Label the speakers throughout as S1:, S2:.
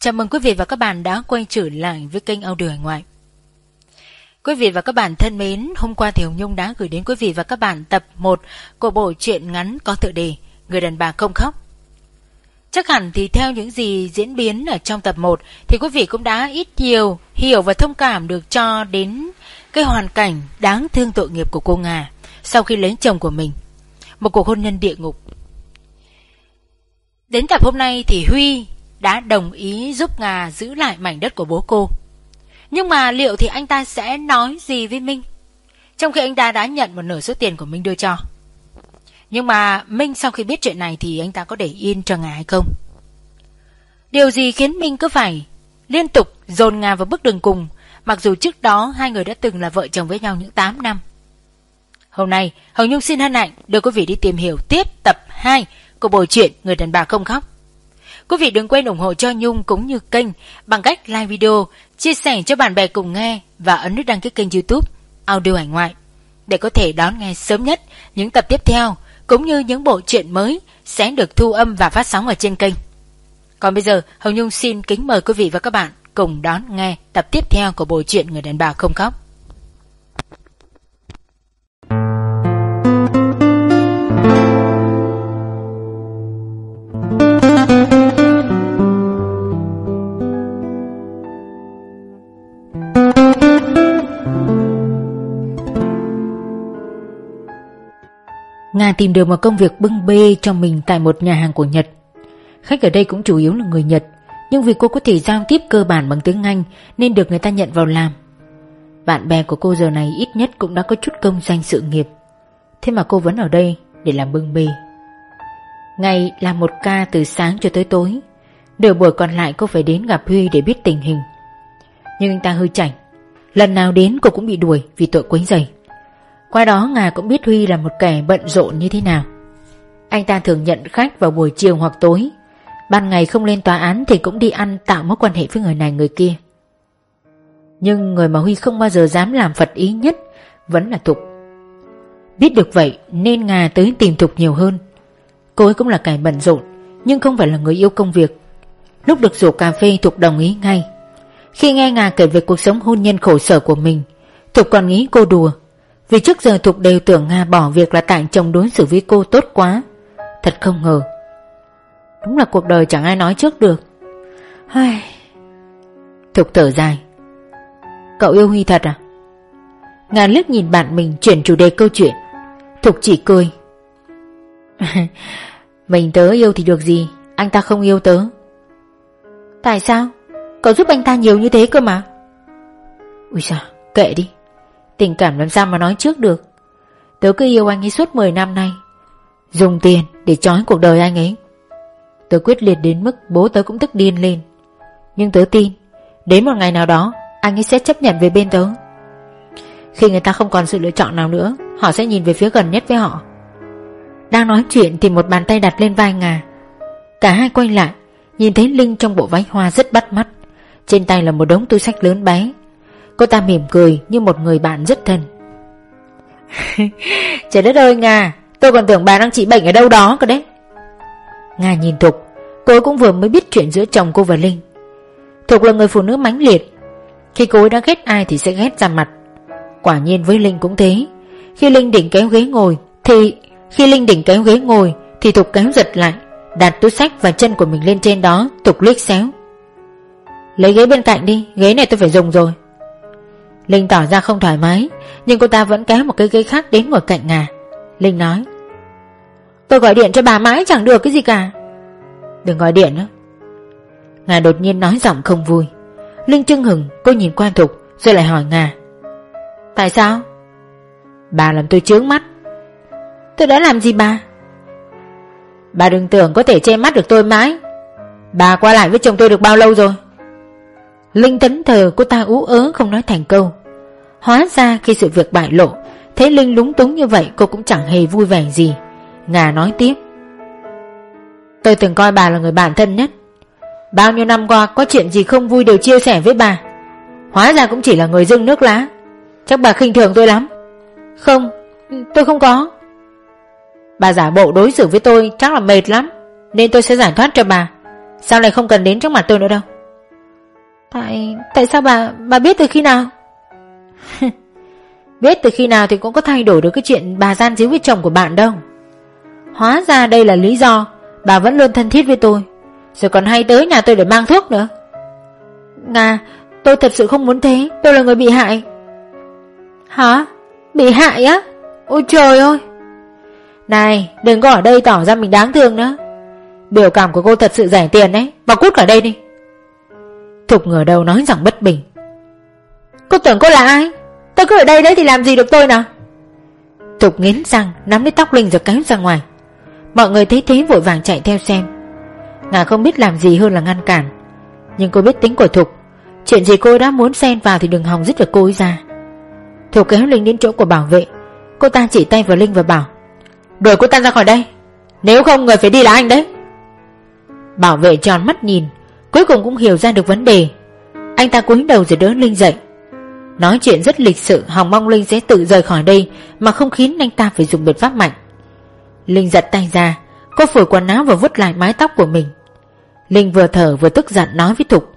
S1: Chào mừng quý vị và các bạn đã quay trở lại với kênh Audio Hải Ngoại. Quý vị và các bạn thân mến, hôm qua thì Hồng Nhung đã gửi đến quý vị và các bạn tập 1 của bộ truyện ngắn có tựa đề Người đàn bà không khóc. Chắc hẳn thì theo những gì diễn biến ở trong tập 1 thì quý vị cũng đã ít nhiều hiểu và thông cảm được cho đến cái hoàn cảnh đáng thương tội nghiệp của cô Nga sau khi lấy chồng của mình. Một cuộc hôn nhân địa ngục. Đến tập hôm nay thì Huy đã đồng ý giúp Nga giữ lại mảnh đất của bố cô. Nhưng mà liệu thì anh ta sẽ nói gì với Minh, trong khi anh ta đã nhận một nửa số tiền của Minh đưa cho? Nhưng mà Minh sau khi biết chuyện này thì anh ta có để yên cho Nga hay không? Điều gì khiến Minh cứ phải liên tục dồn Nga vào bước đường cùng, mặc dù trước đó hai người đã từng là vợ chồng với nhau những 8 năm? Hôm nay Hồng Nhung xin hân hạnh đưa quý vị đi tìm hiểu tiếp tập 2 của bộ truyện Người đàn bà không khóc. Quý vị đừng quên ủng hộ cho Nhung cũng như kênh bằng cách like video, chia sẻ cho bạn bè cùng nghe và ấn nút đăng ký kênh YouTube Audio Hải Ngoại để có thể đón nghe sớm nhất những tập tiếp theo cũng như những bộ truyện mới sẽ được thu âm và phát sóng ở trên kênh. Còn bây giờ Hồng Nhung xin kính mời quý vị và các bạn cùng đón nghe tập tiếp theo của bộ truyện Người đàn bà không khóc. Nga tìm được một công việc bưng bê cho mình tại một nhà hàng của Nhật. Khách ở đây cũng chủ yếu là người Nhật, nhưng vì cô có thể giao tiếp cơ bản bằng tiếng Anh nên được người ta nhận vào làm. Bạn bè của cô giờ này ít nhất cũng đã có chút công danh sự nghiệp, thế mà cô vẫn ở đây để làm bưng bê. Ngày làm một ca từ sáng cho tới tối, nửa buổi còn lại cô phải đến gặp Huy để biết tình hình. Nhưng anh ta hơi chảnh, lần nào đến cô cũng bị đuổi vì tội quấy rầy. Qua đó Nga cũng biết Huy là một kẻ bận rộn như thế nào. Anh ta thường nhận khách vào buổi chiều hoặc tối, ban ngày không lên tòa án thì cũng đi ăn tạo mối quan hệ với người này người kia. Nhưng người mà Huy không bao giờ dám làm phật ý nhất vẫn là Thục. Biết được vậy nên Nga tới tìm Thục nhiều hơn. Cô ấy cũng là kẻ bận rộn nhưng không phải là người yêu công việc. Lúc được rủ cà phê Thục đồng ý ngay. Khi nghe Nga kể về cuộc sống hôn nhân khổ sở của mình, Thục còn nghĩ cô đùa, vì trước giờ Thục đều tưởng Nga bỏ việc là tại chồng đối xử với cô tốt quá. Thật không ngờ. Đúng là cuộc đời chẳng ai nói trước được. Thục thở dài. Cậu yêu Huy thật à? Nga liếc nhìn bạn mình chuyển chủ đề câu chuyện. Thục chỉ cười. Mình tớ yêu thì được gì, anh ta không yêu tớ. Tại sao? Cậu giúp anh ta nhiều như thế cơ mà. Ui sao, kệ đi. Tình cảm làm sao mà nói trước được. Tớ cứ yêu anh ấy suốt 10 năm nay, dùng tiền để trói cuộc đời anh ấy. Tớ quyết liệt đến mức bố tớ cũng tức điên lên. Nhưng tớ tin đến một ngày nào đó anh ấy sẽ chấp nhận về bên tớ. Khi người ta không còn sự lựa chọn nào nữa, họ sẽ nhìn về phía gần nhất với họ. Đang nói chuyện thì một bàn tay đặt lên vai Nga. Cả hai quay lại, nhìn thấy Linh trong bộ váy hoa rất bắt mắt. Trên tay là một đống túi xách lớn bé. Cô ta mỉm cười như một người bạn rất thân. Trời đất ơi Nga, tôi còn tưởng bà đang trị bệnh ở đâu đó cơ đấy. Nga nhìn Thục, cô ấy cũng vừa mới biết chuyện giữa chồng cô và Linh. Thục là người phụ nữ mãnh liệt, khi cô ấy đã ghét ai thì sẽ ghét ra mặt. Quả nhiên với Linh cũng thế. Khi Linh định kéo ghế ngồi thì Thục kéo giật lại, đặt túi xách và chân của mình lên trên đó. Thục liếc xéo. Lấy ghế bên cạnh đi, ghế này tôi phải dùng rồi. Linh tỏ ra không thoải mái, nhưng cô ta vẫn kéo một cái ghế khác đến ngồi cạnh Nga. Linh nói. Tôi gọi điện cho bà mãi chẳng được cái gì cả. Đừng gọi điện nữa. Nga đột nhiên nói giọng không vui. Linh chưng hửng, cô nhìn qua Thục rồi lại hỏi Nga. Tại sao? Bà làm tôi chướng mắt. Tôi đã làm gì bà? Bà đừng tưởng có thể che mắt được tôi mãi. Bà qua lại với chồng tôi được bao lâu rồi? Linh thẫn thờ, cô ta ú ớ không nói thành câu. Hóa ra khi sự việc bại lộ, thấy Linh lúng túng như vậy cô cũng chẳng hề vui vẻ gì. Nga nói tiếp. Tôi từng coi bà là người bạn thân nhất. Bao nhiêu năm qua có chuyện gì không vui đều chia sẻ với bà. Hóa ra cũng chỉ là người dưng nước lá. Chắc bà khinh thường tôi lắm. Không, tôi không có. Bà giả bộ đối xử với tôi chắc là mệt lắm, nên tôi sẽ giải thoát cho bà. Sau này không cần đến trước mặt tôi nữa đâu. Tại sao bà biết từ khi nào? Biết từ khi nào thì cũng có thay đổi được cái chuyện bà gian díu với chồng của bạn đâu. Hóa ra đây là lý do bà vẫn luôn thân thiết với tôi, rồi còn hay tới nhà tôi để mang thuốc nữa. Nga, tôi thật sự không muốn thế. Tôi là người bị hại. Hả? Bị hại á? Ôi trời ơi! Này, đừng có ở đây tỏ ra mình đáng thương nữa. Biểu cảm của cô thật sự rẻ tiền đấy. Bà cút khỏi đây đi. Thục ngửa đầu nói giọng bất bình. Cô tưởng cô là ai? Tôi cứ ở đây đấy thì làm gì được tôi nào? Thục nghiến răng nắm lấy tóc Linh rồi kéo ra ngoài. Mọi người thấy thế vội vàng chạy theo xem. Ngà không biết làm gì hơn là ngăn cản, nhưng cô biết tính của Thục. Chuyện gì cô đã muốn xen vào thì đừng hòng dứt được cô ấy ra. Thục kéo Linh đến chỗ của bảo vệ. Cô ta chỉ tay vào Linh và bảo: đuổi cô ta ra khỏi đây, nếu không người phải đi là anh đấy. Bảo vệ tròn mắt nhìn, cuối cùng cũng hiểu ra được vấn đề. Anh ta cúi đầu rồi đỡ Linh dậy, nói chuyện rất lịch sự, hòng mong Linh sẽ tự rời khỏi đây mà không khiến anh ta phải dùng biện pháp mạnh. Linh giật tay ra, cô phủi quần áo và vuốt lại mái tóc của mình. Linh vừa thở vừa tức giận nói với Thục: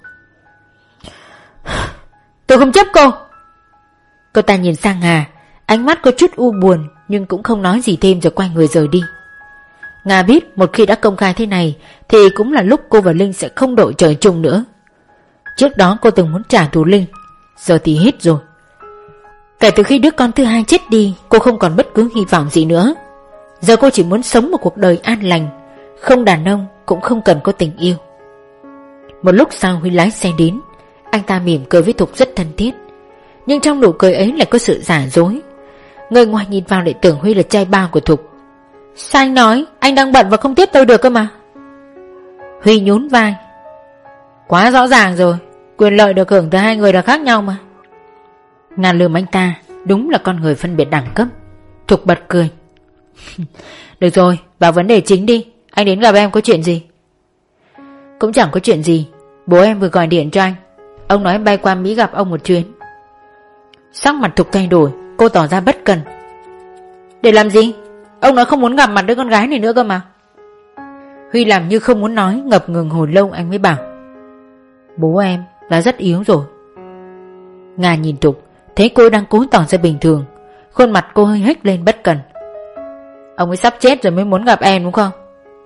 S1: tôi không chấp cô. Cô ta nhìn sang Ngà, ánh mắt có chút u buồn nhưng cũng không nói gì thêm rồi quay người rời đi. Ngà biết một khi đã công khai thế này thì cũng là lúc cô và Linh sẽ không đội trời chung nữa. Trước đó cô từng muốn trả thù Linh, giờ thì hết rồi. Kể từ khi đứa con thứ hai chết đi, cô không còn bất cứ hy vọng gì nữa. Giờ cô chỉ muốn sống một cuộc đời an lành, không đàn ông cũng không cần có tình yêu. Một lúc sau Huy lái xe đến. Anh ta mỉm cười với Thục rất thân thiết, nhưng trong nụ cười ấy lại có sự giả dối. Người ngoài nhìn vào lại tưởng Huy là trai bao của Thục. Sao anh nói anh đang bận và không tiếp tôi được cơ mà? Huy nhún vai. Quá rõ ràng rồi, quyền lợi được hưởng từ hai người là khác nhau mà. Ngàn lườm anh ta, đúng là con người phân biệt đẳng cấp. Thục bật cười. Được rồi, vào vấn đề chính đi. Anh đến gặp em có chuyện gì? Cũng chẳng có chuyện gì. Bố em vừa gọi điện cho anh. Ông nói em bay qua Mỹ gặp ông một chuyến. Sắc mặt Thục thay đổi, cô tỏ ra bất cần. Để làm gì? Ông nói không muốn gặp mặt đứa con gái này nữa cơ mà. Huy làm như không muốn nói, ngập ngừng hồi lâu anh mới bảo: bố em đã rất yếu rồi. Ngà nhìn Thục, thấy cô đang cố tỏ ra bình thường, khuôn mặt cô hơi hếch lên bất cần. Ông ấy sắp chết rồi mới muốn gặp em đúng không?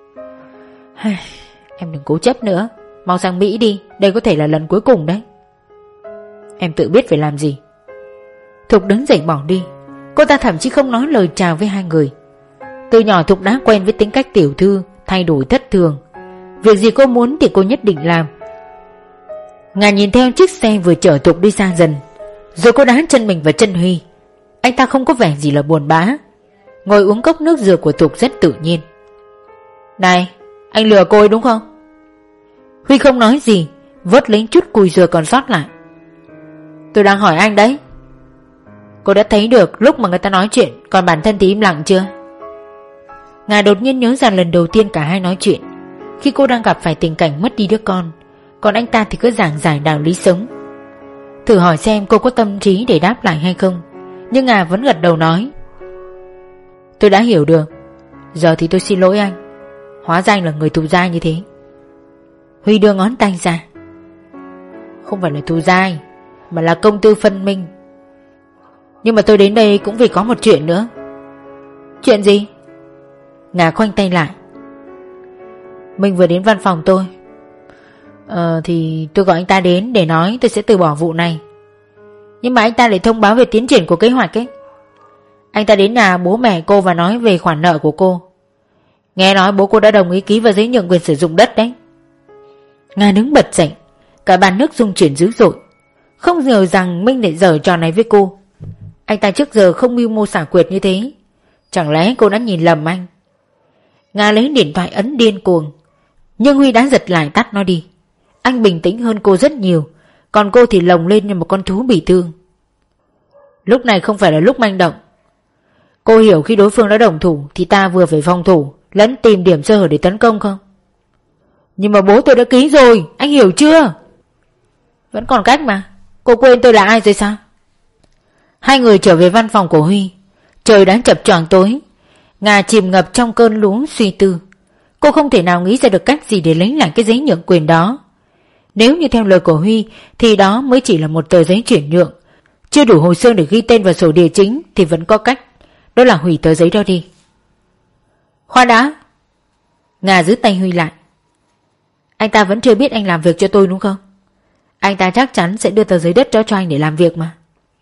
S1: Em đừng cố chấp nữa, mau sang Mỹ đi, đây có thể là lần cuối cùng đấy. Em tự biết phải làm gì. Thục đứng dậy bỏ đi. Cô ta thậm chí không nói lời chào với hai người. Từ nhỏ Thục đã quen với tính cách tiểu thư, thay đổi thất thường. Việc gì cô muốn thì cô nhất định làm. Ngà nhìn theo chiếc xe vừa chở Thục đi xa dần, rồi cô đá chân mình vào chân Huy. Anh ta không có vẻ gì là buồn bã, ngồi uống cốc nước dừa của Thục rất tự nhiên. Này, anh lừa cô ấy đúng không? Huy không nói gì, vớt lấy chút cùi dừa còn sót lại. Tôi đang hỏi anh đấy. Cô đã thấy được lúc mà người ta nói chuyện, còn bản thân thì im lặng chưa? Ngà đột nhiên nhớ ra lần đầu tiên cả hai nói chuyện, khi cô đang gặp phải tình cảnh mất đi đứa con, còn anh ta thì cứ giảng giải đạo lý sống. Thử hỏi xem cô có tâm trí để đáp lại hay không, nhưng Ngà vẫn gật đầu nói: tôi đã hiểu được. Giờ thì tôi xin lỗi anh. Hóa ra anh là người tù dai như thế. Huy đưa ngón tay ra. Không phải là tù dai, mà là công tư phân minh. Nhưng mà tôi đến đây cũng vì có một chuyện nữa. Chuyện gì? Ngà khoanh tay lại. Minh vừa đến văn phòng tôi. Thì tôi gọi anh ta đến để nói tôi sẽ từ bỏ vụ này. Nhưng mà anh ta lại thông báo về tiến triển của kế hoạch ấy. Anh ta đến nhà bố mẹ cô và nói về khoản nợ của cô. Nghe nói bố cô đã đồng ý ký vào giấy nhượng quyền sử dụng đất đấy. Nga đứng bật dậy, cả bàn nước rung chuyển dữ dội. Không ngờ rằng Minh lại giở trò này với cô. Anh ta trước giờ không mưu mô xảo quyệt như thế. Chẳng lẽ cô đã nhìn lầm anh? Nga lấy điện thoại ấn điên cuồng, nhưng Huy đã giật lại tắt nó đi. Anh bình tĩnh hơn cô rất nhiều, còn cô thì lồng lên như một con thú bị thương. Lúc này không phải là lúc manh động. Cô hiểu khi đối phương đã đồng thủ thì ta vừa phải phòng thủ lẫn tìm điểm sơ hở để tấn công không? Nhưng mà bố tôi đã ký rồi, anh hiểu chưa? Vẫn còn cách mà. Cô quên tôi là ai rồi sao? Hai người trở về văn phòng của Huy. Trời đã chập choạng tối. Ngà chìm ngập trong cơn lũ suy tư. Cô không thể nào nghĩ ra được cách gì để lấy lại cái giấy nhượng quyền đó. Nếu như theo lời của Huy thì đó mới chỉ là một tờ giấy chuyển nhượng, chưa đủ hồ sơ để ghi tên vào sổ địa chính thì vẫn có cách, đó là hủy tờ giấy đó đi. Khoan đã. Nga giữ tay Huy lại. Anh ta vẫn chưa biết anh làm việc cho tôi đúng không? Anh ta chắc chắn sẽ đưa tờ giấy đất đó cho anh để làm việc mà.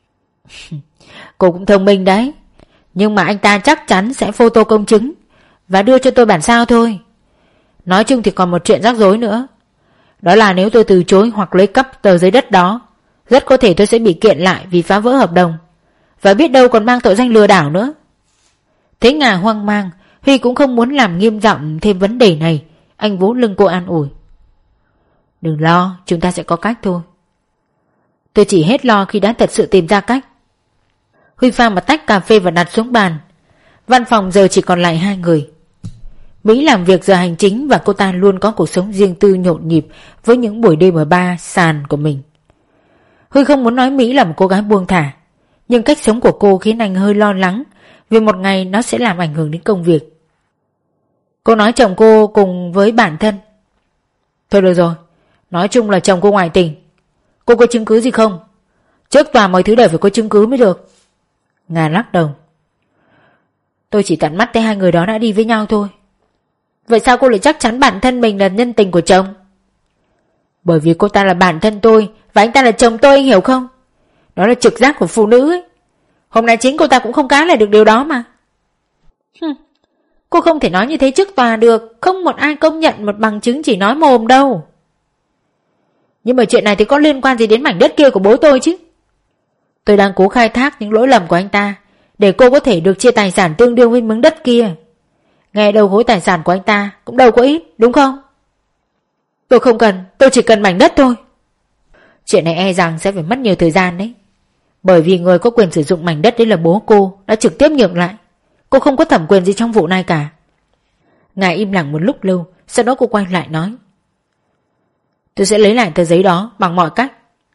S1: Cô cũng thông minh đấy. Nhưng mà anh ta chắc chắn sẽ photo công chứng và đưa cho tôi bản sao thôi. Nói chung thì còn một chuyện rắc rối nữa. Đó là nếu tôi từ chối hoặc lấy cắp tờ giấy đất đó, rất có thể tôi sẽ bị kiện lại vì phá vỡ hợp đồng, và biết đâu còn mang tội danh lừa đảo nữa. Thấy Nga hoang mang, Huy cũng không muốn làm nghiêm trọng thêm vấn đề này. Anh vỗ lưng cô an ủi. Đừng lo, chúng ta sẽ có cách thôi. Tôi chỉ hết lo khi đã thật sự tìm ra cách. Huy pha một tách cà phê và đặt xuống bàn. Văn phòng giờ chỉ còn lại hai người. Mỹ làm việc giờ hành chính và cô ta luôn có cuộc sống riêng tư nhộn nhịp với những buổi đêm ở bar, sàn của mình. Huy không muốn nói Mỹ là một cô gái buông thả, nhưng cách sống của cô khiến anh hơi lo lắng vì một ngày nó sẽ làm ảnh hưởng đến công việc. Cô nói chồng cô cùng với bản thân. Thôi được rồi, nói chung là chồng cô ngoại tình. Cô có chứng cứ gì không? Trước tòa mọi thứ đều phải có chứng cứ mới được. Nga lắc đầu. Tôi chỉ tận mắt thấy hai người đó đã đi với nhau thôi. Vậy sao cô lại chắc chắn bản thân mình là nhân tình của chồng? Bởi vì cô ta là bản thân tôi và anh ta là chồng tôi, anh hiểu không? Đó là trực giác của phụ nữ ấy. Hôm nay chính cô ta cũng không cá lại được điều đó mà. Cô không thể nói như thế trước tòa được. Không một ai công nhận một bằng chứng chỉ nói mồm đâu. Nhưng mà chuyện này thì có liên quan gì đến mảnh đất kia của bố tôi chứ? Tôi đang cố khai thác những lỗi lầm của anh ta để cô có thể được chia tài sản tương đương với miếng đất kia. Nghe đâu khối tài sản của anh ta cũng đâu có ít, đúng không? Tôi không cần, tôi chỉ cần mảnh đất thôi. Chuyện này e rằng sẽ phải mất nhiều thời gian đấy. Bởi vì người có quyền sử dụng mảnh đất đấy là bố cô, đã trực tiếp nhượng lại. Cô không có thẩm quyền gì trong vụ này cả. Ngài im lặng một lúc lâu, sau đó cô quay lại nói. Tôi sẽ lấy lại tờ giấy đó bằng mọi cách.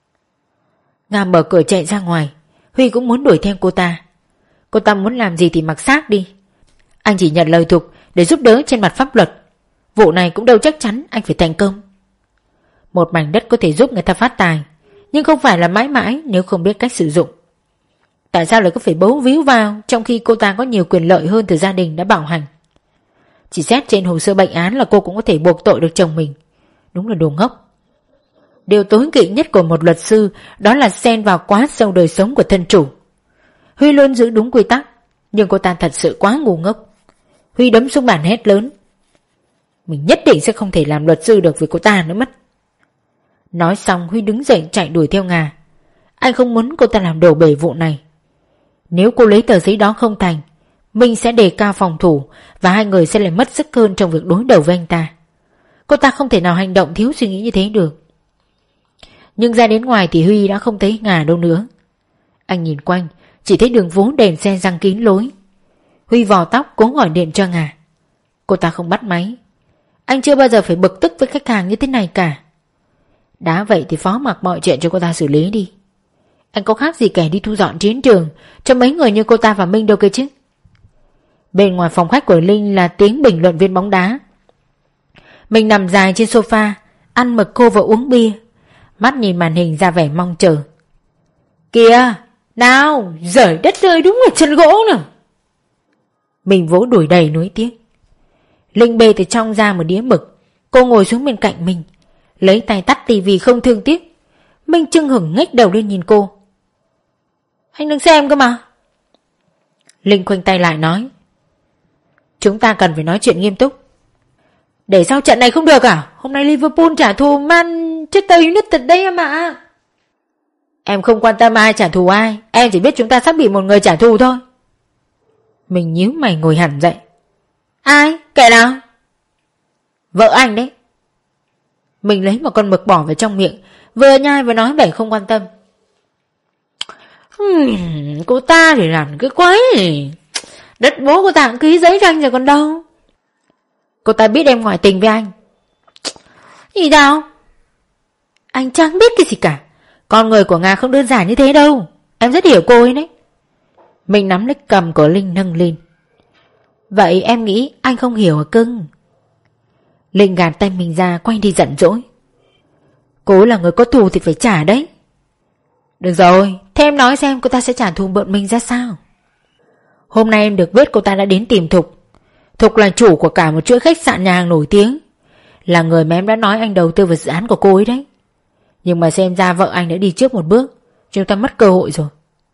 S1: Nga mở cửa chạy ra ngoài. Huy cũng muốn đuổi theo cô ta. Cô ta muốn làm gì thì mặc xác đi. Anh chỉ nhận lời thục để giúp đỡ trên mặt pháp luật. Vụ này cũng đâu chắc chắn anh phải thành công. Một mảnh đất có thể giúp người ta phát tài, nhưng không phải là mãi mãi nếu không biết cách sử dụng. Tại sao lại có phải bấu víu vào trong khi cô ta có nhiều quyền lợi hơn từ gia đình đã bảo hành? Chỉ xét trên hồ sơ bệnh án là cô cũng có thể buộc tội được chồng mình. Đúng là đồ ngốc. Điều tối kỵ nhất của một luật sư đó là xen vào quá sâu đời sống của thân chủ. Huy luôn giữ đúng quy tắc, nhưng cô ta thật sự quá ngu ngốc. Huy đấm xuống bàn hét lớn. Mình nhất định sẽ không thể làm luật sư được với cô ta nữa mất. Nói xong Huy đứng dậy chạy đuổi theo Nga. Anh không muốn cô ta làm đổ bể vụ này. Nếu cô lấy tờ giấy đó không thành, mình sẽ đề cao phòng thủ và hai người sẽ lại mất sức hơn trong việc đối đầu với anh ta. Cô ta không thể nào hành động thiếu suy nghĩ như thế được. Nhưng ra đến ngoài thì Huy đã không thấy Nga đâu nữa. Anh nhìn quanh, chỉ thấy đường phố đèn xe giăng kín lối. Huy vò tóc cố gọi điện cho Nga. Cô ta không bắt máy. Anh chưa bao giờ phải bực tức với khách hàng như thế này cả. Đã vậy thì phó mặc mọi chuyện cho cô ta xử lý đi. Anh có khác gì kẻ đi thu dọn chiến trường cho mấy người như cô ta và Minh đâu cơ chứ. Bên ngoài phòng khách của Linh là tiếng bình luận viên bóng đá. Mình nằm dài trên sofa, ăn mực khô và uống bia, mắt nhìn màn hình ra vẻ mong chờ. Kìa, nào, giời đất rơi đúng là chân gỗ nè. Mình vỗ đuổi đầy nuối tiếc. Linh bê từ trong ra một đĩa mực. Cô ngồi xuống bên cạnh mình, lấy tay tắt tivi không thương tiếc. Minh chưng hửng ngách đầu lên nhìn cô. Anh đừng xem cơ mà. Linh khoanh tay lại nói. Chúng ta cần phải nói chuyện nghiêm túc. Để sau trận này không được à? Hôm nay Liverpool trả thù Manchester United đấy em ạ. Em không quan tâm ai trả thù ai, em chỉ biết chúng ta sắp bị một người trả thù thôi. Mình nhíu mày ngồi hẳn dậy. Ai? Kẻ nào? Vợ anh đấy. Mình lấy một con mực bỏ vào trong miệng, vừa nhai vừa nói vẻ không quan tâm. Cô ta để làm cái quái này. Đất bố cô ta cũng ký giấy cho anh rồi còn đâu. Cô ta biết em ngoại tình với anh. Gì đâu? Anh chẳng biết cái gì cả. Con người của Nga không đơn giản như thế đâu. Em rất hiểu cô ấy đấy. Mình nắm lấy cầm của Linh nâng lên. Vậy em nghĩ anh không hiểu à cưng? Linh gạt tay mình ra quay đi giận dỗi. Cô là người có thù thì phải trả đấy. Được rồi, thế em nói xem cô ta sẽ trả thù bọn mình ra sao? Hôm nay em được biết cô ta đã đến tìm Thục. Thục là chủ của cả một chuỗi khách sạn nhà hàng nổi tiếng, là người mà em đã nói anh đầu tư vào dự án của cô ấy đấy. Nhưng mà xem ra vợ anh đã đi trước một bước, chúng ta mất cơ hội rồi.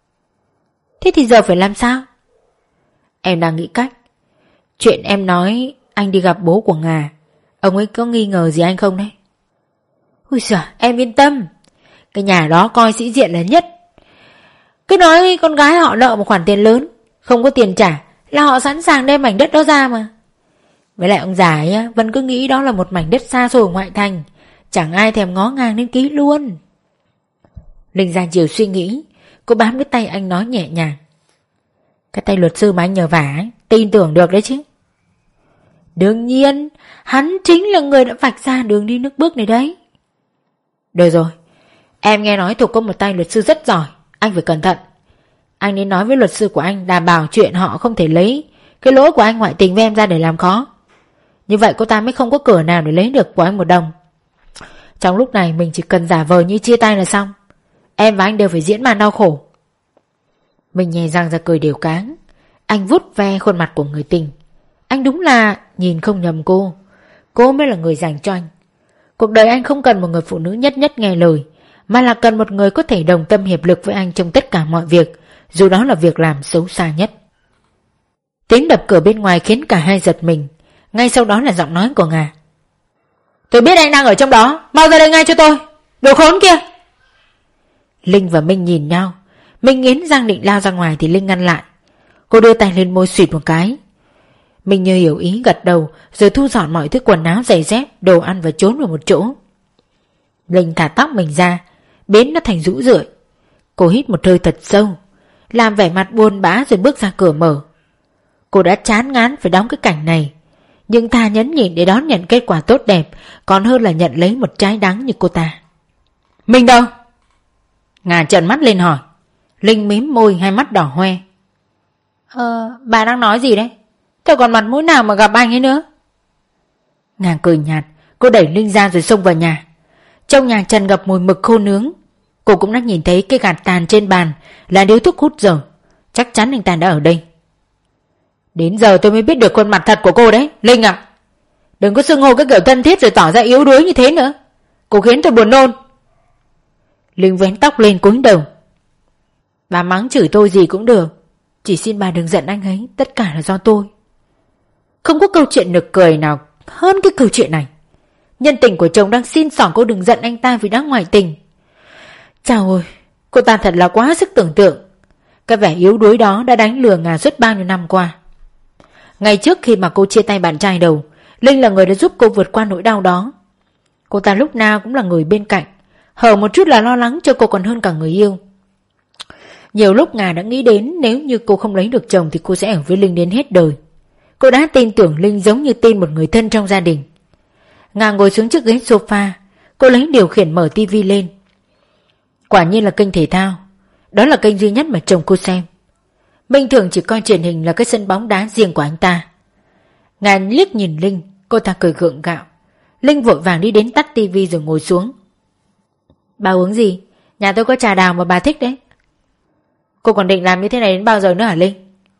S1: Thế thì giờ phải làm sao? Em đang nghĩ cách. Chuyện em nói anh đi gặp bố của Ngà, ông ấy có nghi ngờ gì anh không đấy? Ui giời, em yên tâm. Cái nhà đó coi sĩ diện là nhất. Cứ nói con gái họ nợ một khoản tiền lớn, không có tiền trả là họ sẵn sàng đem mảnh đất đó ra mà. Với lại ông già ấy vẫn cứ nghĩ đó là một mảnh đất xa xôi ở ngoại thành, chẳng ai thèm ngó ngang đến ký luôn. Linh ra chiều suy nghĩ, cô bám lấy tay anh nói nhẹ nhàng. Cái tay luật sư mà anh nhờ vả ấy, tin tưởng được đấy chứ? Đương nhiên, hắn chính là người đã vạch ra đường đi nước bước này đấy. Được rồi, em nghe nói Thục có một tay luật sư rất giỏi, anh phải cẩn thận. Anh nên nói với luật sư của anh đảm bảo chuyện họ không thể lấy cái lỗi của anh ngoại tình với em ra để làm khó. Như vậy cô ta mới không có cửa nào để lấy được của anh một đồng. Trong lúc này mình chỉ cần giả vờ như chia tay là xong. Em và anh đều phải diễn màn đau khổ. Mình nhè răng ra cười đều cáng. Anh vuốt ve khuôn mặt của người tình. Anh đúng là nhìn không nhầm cô. Cô mới là người dành cho anh. Cuộc đời anh không cần một người phụ nữ nhất nhất nghe lời, mà là cần một người có thể đồng tâm hiệp lực với anh trong tất cả mọi việc, dù đó là việc làm xấu xa nhất. Tiếng đập cửa bên ngoài khiến cả hai giật mình. Ngay sau đó là giọng nói của Ngà. Tôi biết anh đang ở trong đó, mau ra đây ngay cho tôi, đồ khốn kia. Linh và Minh nhìn nhau. Minh nghiến răng định lao ra ngoài thì Linh ngăn lại. Cô đưa tay lên môi xuyệt một cái. Minh như hiểu ý gật đầu, rồi thu dọn mọi thứ quần áo giày dép, đồ ăn và trốn vào một chỗ. Linh thả tóc mình ra, biến nó thành rũ rượi. Cô hít một hơi thật sâu, làm vẻ mặt buồn bã rồi bước ra cửa mở. Cô đã chán ngán phải đóng cái cảnh này, nhưng thà nhẫn nhịn để đón nhận kết quả tốt đẹp còn hơn là nhận lấy một trái đắng như cô ta. Mình đâu? Ngà trợn mắt lên hỏi. Linh mím môi, hai mắt đỏ hoe. Bà đang nói gì đấy? Tôi còn mặt mũi nào mà gặp anh ấy nữa? Ngà cười nhạt. Cô đẩy Linh ra rồi xông vào nhà. Trong nhà tràn ngập mùi mực khô nướng. Cô cũng đã nhìn thấy cái gạt tàn trên bàn là điếu thuốc hút dở. Chắc chắn anh ta đã ở đây. Đến giờ tôi mới biết được khuôn mặt thật của cô đấy, Linh ạ. Đừng có xưng hô cái kiểu thân thiết rồi tỏ ra yếu đuối như thế nữa. Cô khiến tôi buồn nôn. Linh vén tóc lên cúi đầu. Bà mắng chửi tôi gì cũng được, chỉ xin bà đừng giận anh ấy, tất cả là do tôi. Không có câu chuyện nực cười nào hơn cái câu chuyện này. Nhân tình của chồng đang xin xỏ cô đừng giận anh ta vì đã ngoại tình. Chào ôi, cô ta thật là quá sức tưởng tượng. Cái vẻ yếu đuối đó đã đánh lừa Ngà suốt bao nhiêu năm qua. Ngày trước khi mà cô chia tay bạn trai đầu, Linh là người đã giúp cô vượt qua nỗi đau đó. Cô ta lúc nào cũng là người bên cạnh, hở một chút là lo lắng cho cô còn hơn cả người yêu. Nhiều lúc Ngà đã nghĩ đến nếu như cô không lấy được chồng thì cô sẽ ở với Linh đến hết đời. Cô đã tin tưởng Linh giống như tin một người thân trong gia đình. Ngà ngồi xuống chiếc ghế sofa, cô lấy điều khiển mở tivi lên. Quả nhiên là kênh thể thao. Đó là kênh duy nhất mà chồng cô xem. Bình thường chỉ coi truyền hình là cái sân bóng đá riêng của anh ta. Ngà liếc nhìn Linh, cô ta cười gượng gạo. Linh vội vàng đi đến tắt tivi rồi ngồi xuống. Bà uống gì? Nhà tôi có trà đào mà bà thích đấy. Cô còn định làm như thế này đến bao giờ nữa hả Linh?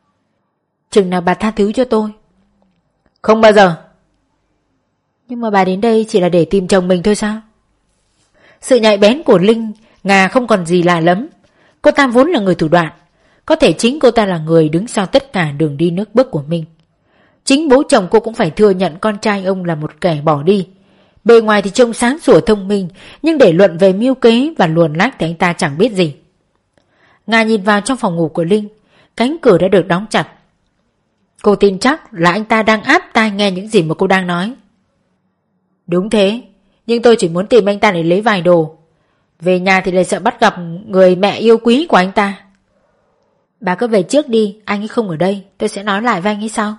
S1: Chừng nào bà tha thứ cho tôi. Không bao giờ. Nhưng mà bà đến đây chỉ là để tìm chồng mình thôi sao? Sự nhạy bén của Linh, Ngà không còn gì lạ lắm. Cô ta vốn là người thủ đoạn. Có thể chính cô ta là người đứng sau tất cả đường đi nước bước của mình. Chính bố chồng cô cũng phải thừa nhận con trai ông là một kẻ bỏ đi. Bề ngoài thì trông sáng sủa thông minh, nhưng để luận về mưu kế và luồn lách thì anh ta chẳng biết gì. Ngà nhìn vào trong phòng ngủ của Linh. Cánh cửa đã được đóng chặt. Cô tin chắc là anh ta đang áp tai nghe những gì mà cô đang nói. Đúng thế, nhưng tôi chỉ muốn tìm anh ta để lấy vài đồ. Về nhà thì lại sợ bắt gặp người mẹ yêu quý của anh ta. Bà cứ về trước đi, anh ấy không ở đây, tôi sẽ nói lại với anh ấy sau.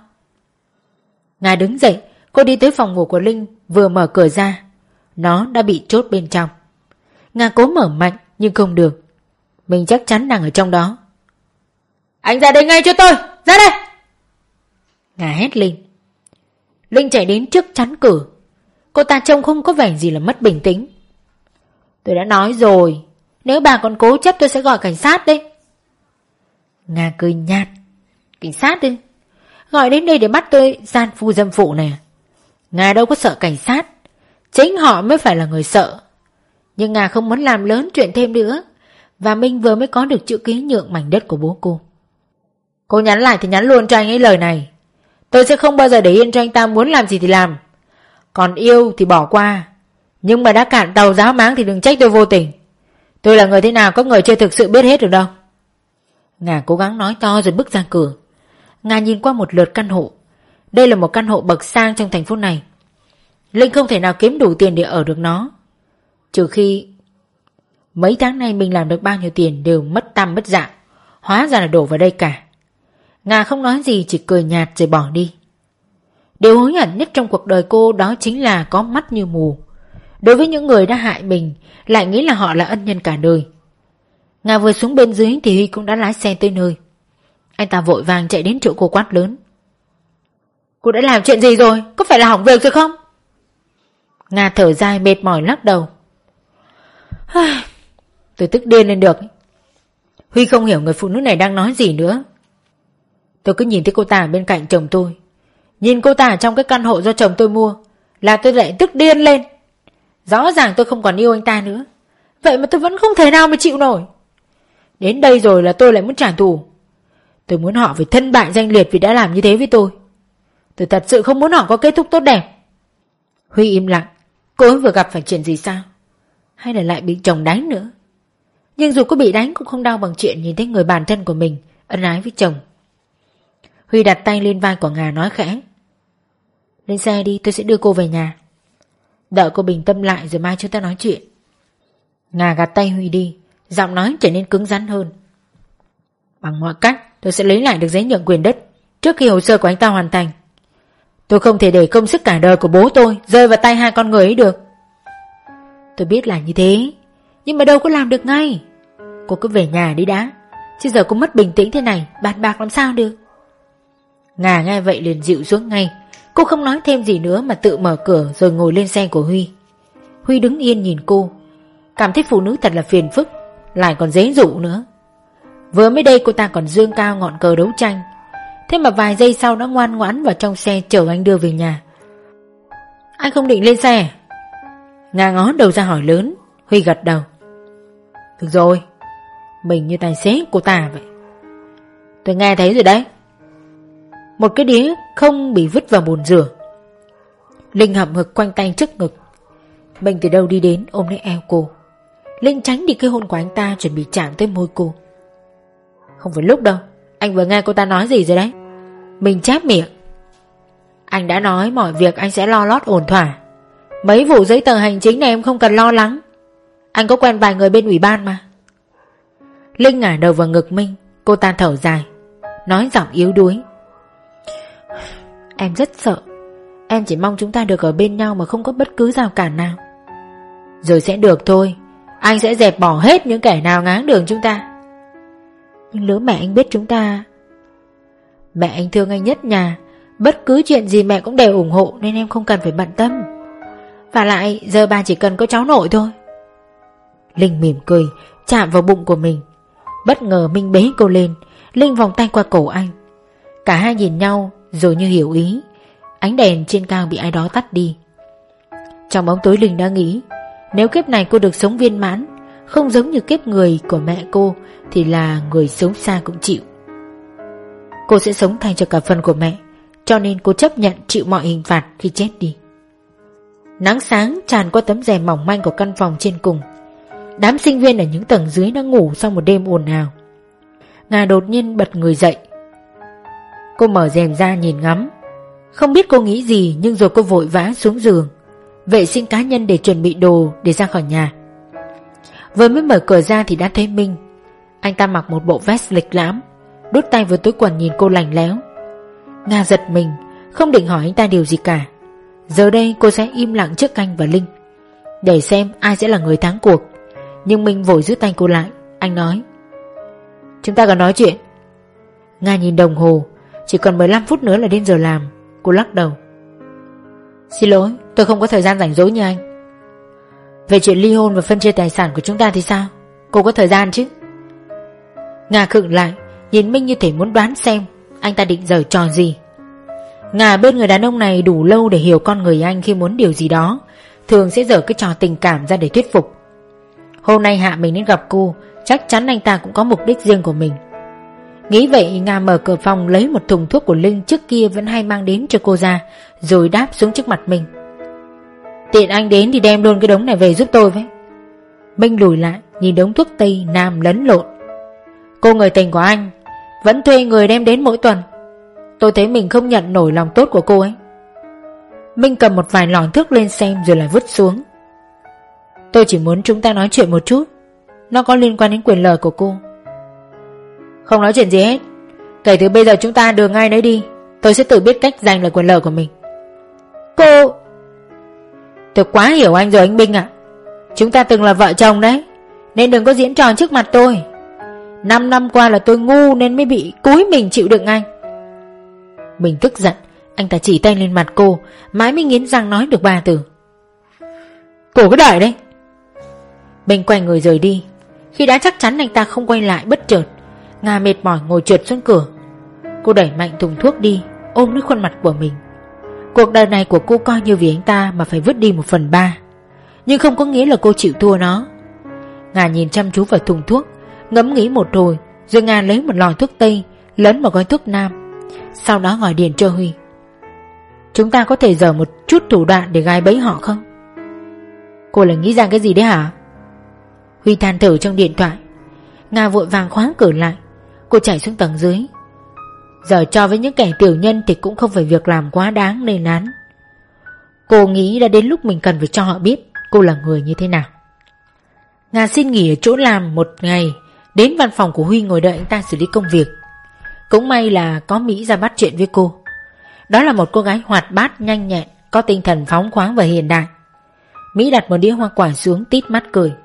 S1: Ngà đứng dậy, cô đi tới phòng ngủ của Linh, vừa mở cửa ra. Nó đã bị chốt bên trong. Ngà cố mở mạnh nhưng không được. Mình chắc chắn đang ở trong đó. Anh ra đây ngay cho tôi, ra đây! Ngà hét Linh. Linh chạy đến trước chắn cửa. Cô ta trông không có vẻ gì là mất bình tĩnh. Tôi đã nói rồi, nếu bà còn cố chấp tôi sẽ gọi cảnh sát đấy. Nga cười nhạt. Cảnh sát đi? Gọi đến đây để bắt tôi gian phu dâm phụ này à? Nga đâu có sợ cảnh sát, chính họ mới phải là người sợ. Nhưng Nga không muốn làm lớn chuyện thêm nữa, và Minh vừa mới có được chữ ký nhượng mảnh đất của bố cô. Cô nhắn lại thì nhắn luôn cho anh ấy lời này. Tôi sẽ không bao giờ để yên cho anh ta muốn làm gì thì làm. Còn yêu thì bỏ qua, nhưng mà đã cạn tàu giáo máng thì đừng trách tôi vô tình. Tôi là người thế nào có người chưa thực sự biết hết được đâu. Nga cố gắng nói to rồi bước ra cửa. Nga nhìn qua một lượt căn hộ. Đây là một căn hộ bậc sang trong thành phố này. Linh không thể nào kiếm đủ tiền để ở được nó, trừ khi mấy tháng nay mình làm được bao nhiêu tiền đều mất tăm mất dạng, hóa ra là đổ vào đây cả. Nga không nói gì, chỉ cười nhạt rồi bỏ đi. Điều hối hận nhất trong cuộc đời cô đó chính là có mắt như mù. Đối với những người đã hại mình, lại nghĩ là họ là ân nhân cả đời. Nga vừa xuống bên dưới thì Huy cũng đã lái xe tới nơi. Anh ta vội vàng chạy đến chỗ cô quát lớn. Cô đã làm chuyện gì rồi? Có phải là hỏng việc rồi không? Nga thở dài mệt mỏi lắc đầu. Tôi tức điên lên được. Huy không hiểu người phụ nữ này đang nói gì nữa. Tôi cứ nhìn thấy cô ta ở bên cạnh chồng tôi, nhìn cô ta ở trong cái căn hộ do chồng tôi mua, là tôi lại tức điên lên. Rõ ràng tôi không còn yêu anh ta nữa, vậy mà tôi vẫn không thể nào mà chịu nổi. Đến đây rồi là tôi lại muốn trả thù. Tôi muốn họ phải thân bại danh liệt vì đã làm như thế với tôi. Tôi thật sự không muốn họ có kết thúc tốt đẹp. Huy im lặng. Cô ấy vừa gặp phải chuyện gì sao? Hay là lại bị chồng đánh nữa? Nhưng dù có bị đánh cũng không đau bằng chuyện nhìn thấy người bạn thân của mình ân ái với chồng. Huy đặt tay lên vai của Nga nói khẽ. Lên xe đi, tôi sẽ đưa cô về nhà. Đợi cô bình tâm lại rồi mai chúng ta nói chuyện. Nga gạt tay Huy đi, giọng nói trở nên cứng rắn hơn. Bằng mọi cách tôi sẽ lấy lại được giấy nhượng quyền đất trước khi hồ sơ của anh ta hoàn thành. Tôi không thể để công sức cả đời của bố tôi rơi vào tay hai con người ấy được. Tôi biết là như thế, nhưng mà đâu có làm được ngay. Cô cứ về nhà đi đã, chứ giờ cô mất bình tĩnh thế này bàn bạc làm sao được. Nga nghe vậy liền dịu xuống ngay. Cô không nói thêm gì nữa mà tự mở cửa rồi ngồi lên xe của Huy. Huy đứng yên nhìn cô, cảm thấy phụ nữ thật là phiền phức, lại còn dễ dụ nữa. Vừa mới đây cô ta còn dương cao ngọn cờ đấu tranh, thế mà vài giây sau đã ngoan ngoãn vào trong xe chở anh đưa về nhà. Anh không định lên xe? Nga ngó đầu ra hỏi lớn. Huy gật đầu. Được rồi, mình như tài xế cô ta vậy. Tôi nghe thấy rồi đấy. Một cái đĩa không bị vứt vào bồn rửa. Linh hậm hực quanh tay trước ngực. Mình từ đâu đi đến ôm lấy eo cô. Linh tránh đi cái hôn của anh ta, chuẩn bị chạm tới môi cô. Không phải lúc đâu, anh vừa nghe cô ta nói gì rồi đấy. Mình chép miệng. Anh đã nói mọi việc anh sẽ lo lót ổn thỏa. Mấy vụ giấy tờ hành chính này em không cần lo lắng. Anh có quen vài người bên ủy ban mà. Linh ngả đầu vào ngực Minh. Cô ta thở dài, nói giọng yếu đuối. Em rất sợ. Em chỉ mong chúng ta được ở bên nhau mà không có bất cứ rào cản nào. Rồi sẽ được thôi. Anh sẽ dẹp bỏ hết những kẻ nào ngáng đường chúng ta. Nhưng lỡ mẹ anh biết chúng ta. Mẹ anh thương anh nhất nhà, bất cứ chuyện gì mẹ cũng đều ủng hộ, nên em không cần phải bận tâm. Và lại giờ bà chỉ cần có cháu nội thôi. Linh mỉm cười, chạm vào bụng của mình. Bất ngờ Minh bế cô lên. Linh vòng tay qua cổ anh. Cả hai nhìn nhau rồi như hiểu ý. Ánh đèn trên cao bị ai đó tắt đi. Trong bóng tối Linh đã nghĩ, nếu kiếp này cô được sống viên mãn, không giống như kiếp người của mẹ cô, thì là người xấu xa cũng chịu. Cô sẽ sống thay cho cả phần của mẹ, cho nên cô chấp nhận chịu mọi hình phạt khi chết đi. Nắng sáng tràn qua tấm rèm mỏng manh của căn phòng trên cùng. Đám sinh viên ở những tầng dưới đang ngủ sau một đêm ồn ào. Nga đột nhiên bật người dậy. Cô mở rèm ra nhìn ngắm. Không biết cô nghĩ gì, nhưng rồi cô vội vã xuống giường vệ sinh cá nhân để chuẩn bị đồ để ra khỏi nhà. Vừa mới mở cửa ra thì đã thấy Minh. Anh ta mặc một bộ vest lịch lãm, đút tay vào túi quần nhìn cô lành léo. Nga giật mình, không định hỏi anh ta điều gì cả. Giờ đây cô sẽ im lặng trước anh và Linh, để xem ai sẽ là người thắng cuộc. Nhưng Minh vội giữ tay cô lại. Anh nói, chúng ta cần nói chuyện. Nga nhìn đồng hồ, chỉ còn 15 phút nữa là đến giờ làm. Cô lắc đầu. Xin lỗi, tôi không có thời gian rảnh rỗi như anh. Về chuyện ly hôn và phân chia tài sản của chúng ta thì sao? Cô có thời gian chứ? Nga khựng lại, nhìn Minh như thể muốn đoán xem anh ta định giở trò gì. Nga bên người đàn ông này đủ lâu để hiểu con người anh khi muốn điều gì đó, thường sẽ giở cái trò tình cảm ra để thuyết phục. Hôm nay Hạ mình đến gặp cô, chắc chắn anh ta cũng có mục đích riêng của mình. Nghĩ vậy, Nga mở cửa phòng lấy một thùng thuốc của Linh trước kia vẫn hay mang đến cho cô ra, rồi đáp xuống trước mặt Minh. Tiện anh đến thì đem luôn cái đống này về giúp tôi với. Minh lùi lại nhìn đống thuốc Tây Nam lẫn lộn. Cô người tình của anh vẫn thuê người đem đến mỗi tuần. Tôi thấy mình không nhận nổi lòng tốt của cô ấy. Minh cầm một vài lon thuốc lên xem rồi lại vứt xuống. Tôi chỉ muốn chúng ta nói chuyện một chút, nó có liên quan đến quyền lợi của cô. Không nói chuyện gì hết. Kể từ bây giờ chúng ta đường ai nấy đi. Tôi sẽ tự biết cách giành lại quyền lợi của mình. Cô... Tôi quá hiểu anh rồi anh Minh ạ. Chúng ta từng là vợ chồng đấy, nên đừng có diễn trò trước mặt tôi. 5 năm qua là tôi ngu nên mới bị cúi mình chịu đựng anh. Mình tức giận, anh ta chỉ tay lên mặt cô, mãi mới nghiến răng nói được 3 từ. Cô cứ đợi đấy. Mình quay người rời đi. Khi đã chắc chắn anh ta không quay lại, bất chợt Nga mệt mỏi ngồi trượt xuống cửa. Cô đẩy mạnh thùng thuốc đi, ôm lấy khuôn mặt của mình. Cuộc đời này của cô coi như vì anh ta mà phải vứt đi 1/3, nhưng không có nghĩa là cô chịu thua nó. Nga nhìn chăm chú vào thùng thuốc, ngẫm nghĩ một hồi, rồi Nga lấy một lọ thuốc Tây lẫn một gói thuốc Nam, sau đó gọi điện cho Huy. Chúng ta có thể dở một chút thủ đoạn để gài bẫy họ không? Cô lại nghĩ ra cái gì đấy hả? Huy than thở trong điện thoại. Nga vội vàng khóa cửa lại. Cô chạy xuống tầng dưới. Giờ cho với những kẻ tiểu nhân thì cũng không phải việc làm quá đáng lên án. Cô nghĩ đã đến lúc mình cần phải cho họ biết cô là người như thế nào. Nga xin nghỉ ở chỗ làm 1 ngày, đến văn phòng của Huy ngồi đợi anh ta xử lý công việc. Cũng may là có Mỹ ra bắt chuyện với cô. Đó là một cô gái hoạt bát, nhanh nhẹn, có tinh thần phóng khoáng và hiện đại. Mỹ đặt một đĩa hoa quả xuống, tít mắt cười.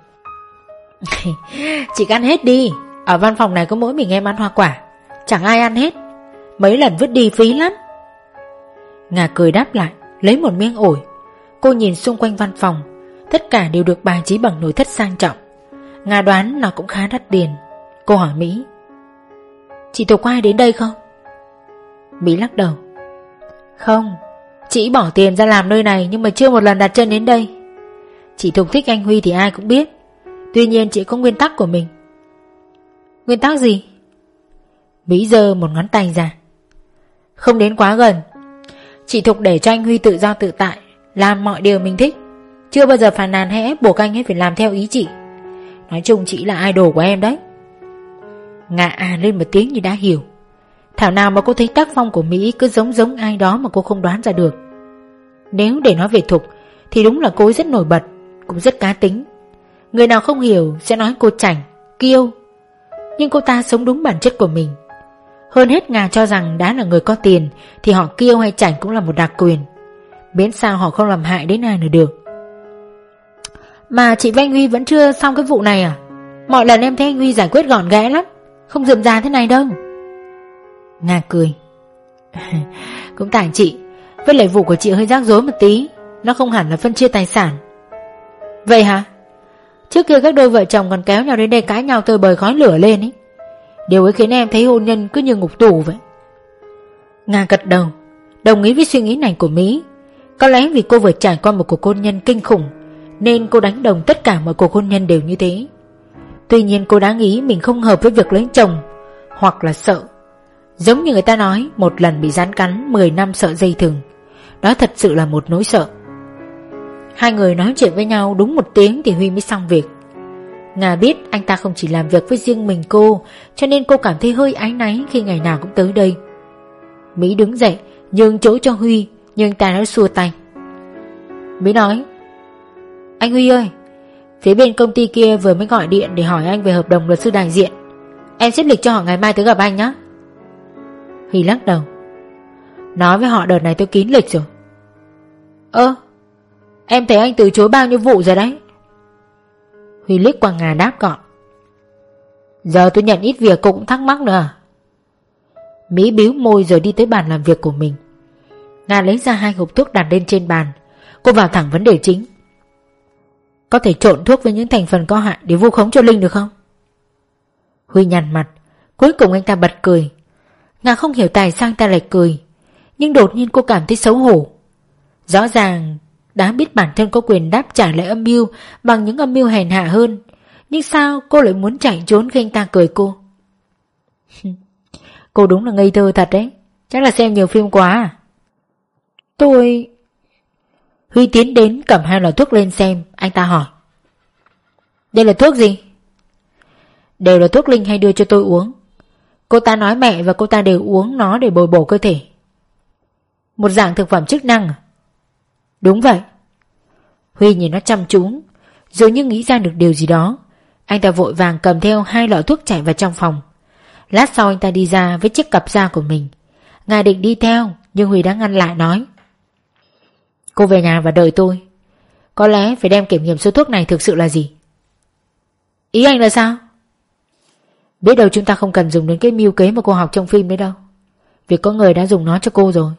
S1: Chị ăn hết đi. Ở văn phòng này có mỗi mình em ăn hoa quả, chẳng ai ăn hết. Mấy lần vứt đi phí lắm. Nga cười đáp lại, lấy một miếng ổi. Cô nhìn xung quanh văn phòng, tất cả đều được bài trí bằng nội thất sang trọng. Nga đoán nó cũng khá đắt tiền. Cô hỏi Mỹ, chị thuộc có ai đến đây không? Mỹ lắc đầu. Không, chị bỏ tiền ra làm nơi này nhưng mà chưa một lần đặt chân đến đây. Chị thuộc thích anh Huy thì ai cũng biết. Tuy nhiên chị có nguyên tắc của mình. Nguyên tắc gì? Mỹ giơ một ngón tay ra. Không đến quá gần. Chị Thục để cho anh Huy tự do tự tại, làm mọi điều mình thích, chưa bao giờ phàn nàn hay ép buộc anh ấy phải làm theo ý chị. Nói chung chị là idol của em đấy. Nga lên một tiếng như đã hiểu. Thảo nào mà cô thấy tác phong của Mỹ cứ giống ai đó mà cô không đoán ra được. Nếu để nói về Thục thì đúng là cô ấy rất nổi bật, cũng rất cá tính. Người nào không hiểu sẽ nói cô chảnh, kiêu, nhưng cô ta sống đúng bản chất của mình. Hơn hết Nga cho rằng đã là người có tiền thì họ kiêu hay chảnh cũng là một đặc quyền, miễn sao họ không làm hại đến ai nữa được. Mà chị với anh Huy vẫn chưa xong cái vụ này à? Mọi lần em thấy anh Huy giải quyết gọn gẽ lắm, không rườm rà thế này đâu. Nga cười. Cũng tại chị, với lại vụ của chị hơi rắc rối một tí, nó không hẳn là phân chia tài sản. Vậy hả? Trước kia các đôi vợ chồng còn kéo nhau đến đây cãi nhau tơi bời khói lửa lên ấy. Điều ấy khiến em thấy hôn nhân cứ như ngục tù vậy. Nga gật đầu, đồng ý với suy nghĩ này của Mỹ. Có lẽ vì cô vừa trải qua một cuộc hôn nhân kinh khủng nên cô đánh đồng tất cả mọi cuộc hôn nhân đều như thế. Tuy nhiên cô đã nghĩ mình không hợp với việc lấy chồng, hoặc là sợ. Giống như người ta nói, một lần bị rắn cắn 10 năm sợ dây thừng. Đó thật sự là một nỗi sợ. Hai người nói chuyện với nhau đúng 1 tiếng thì Huy mới xong việc. Nga biết anh ta không chỉ làm việc với riêng mình cô, cho nên cô cảm thấy hơi áy náy khi ngày nào cũng tới đây. Mỹ đứng dậy nhường chỗ cho Huy, nhưng anh ta đã xua tay. Mỹ nói, anh Huy ơi, phía bên công ty kia vừa mới gọi điện để hỏi anh về hợp đồng luật sư đại diện. Em xếp lịch cho họ ngày mai tới gặp anh nhé. Huy lắc đầu. Nói với họ đợt này tôi kín lịch rồi. Em thấy anh từ chối bao nhiêu vụ rồi đấy. Huy liếc qua Nga đáp gọn. Giờ tôi nhận ít việc cô cũng thắc mắc nữa à? Mỹ bĩu môi rồi đi tới bàn làm việc của mình. Nga lấy ra 2 hộp thuốc đặt lên trên bàn. Cô vào thẳng vấn đề chính. có thể trộn thuốc với những thành phần có hại để vu khống cho Linh được không? Huy nhăn mặt. Cuối cùng anh ta bật cười. Nga không hiểu tại sao anh ta lại cười, nhưng đột nhiên cô cảm thấy xấu hổ. Rõ ràng đã biết bản thân có quyền đáp trả lại âm mưu bằng những âm mưu hèn hạ hơn, nhưng sao cô lại muốn chạy trốn khi anh ta cười cô? Cô đúng là ngây thơ thật đấy. Chắc là xem nhiều phim quá à? Tôi... Huy tiến đến cầm 2 lọ thuốc lên xem. Anh ta hỏi: đây là thuốc gì? Đều là thuốc Linh hay đưa cho tôi uống. Cô ta nói mẹ và cô ta đều uống nó để bồi bổ cơ thể. Một dạng thực phẩm chức năng à? Đúng vậy. Huy nhìn nó chăm chú, dường như nghĩ ra được điều gì đó. Anh ta vội vàng cầm theo 2 lọ thuốc chạy vào trong phòng. Lát sau anh ta đi ra với chiếc cặp da của mình. Ngài định đi theo, nhưng Huy đã ngăn lại, nói: cô về nhà và đợi tôi. Có lẽ phải đem kiểm nghiệm số thuốc này thực sự là gì. Ý anh là sao? Biết đâu chúng ta không cần dùng đến cái mưu kế mà cô học trong phim đấy đâu. Vì có người đã dùng nó cho cô rồi.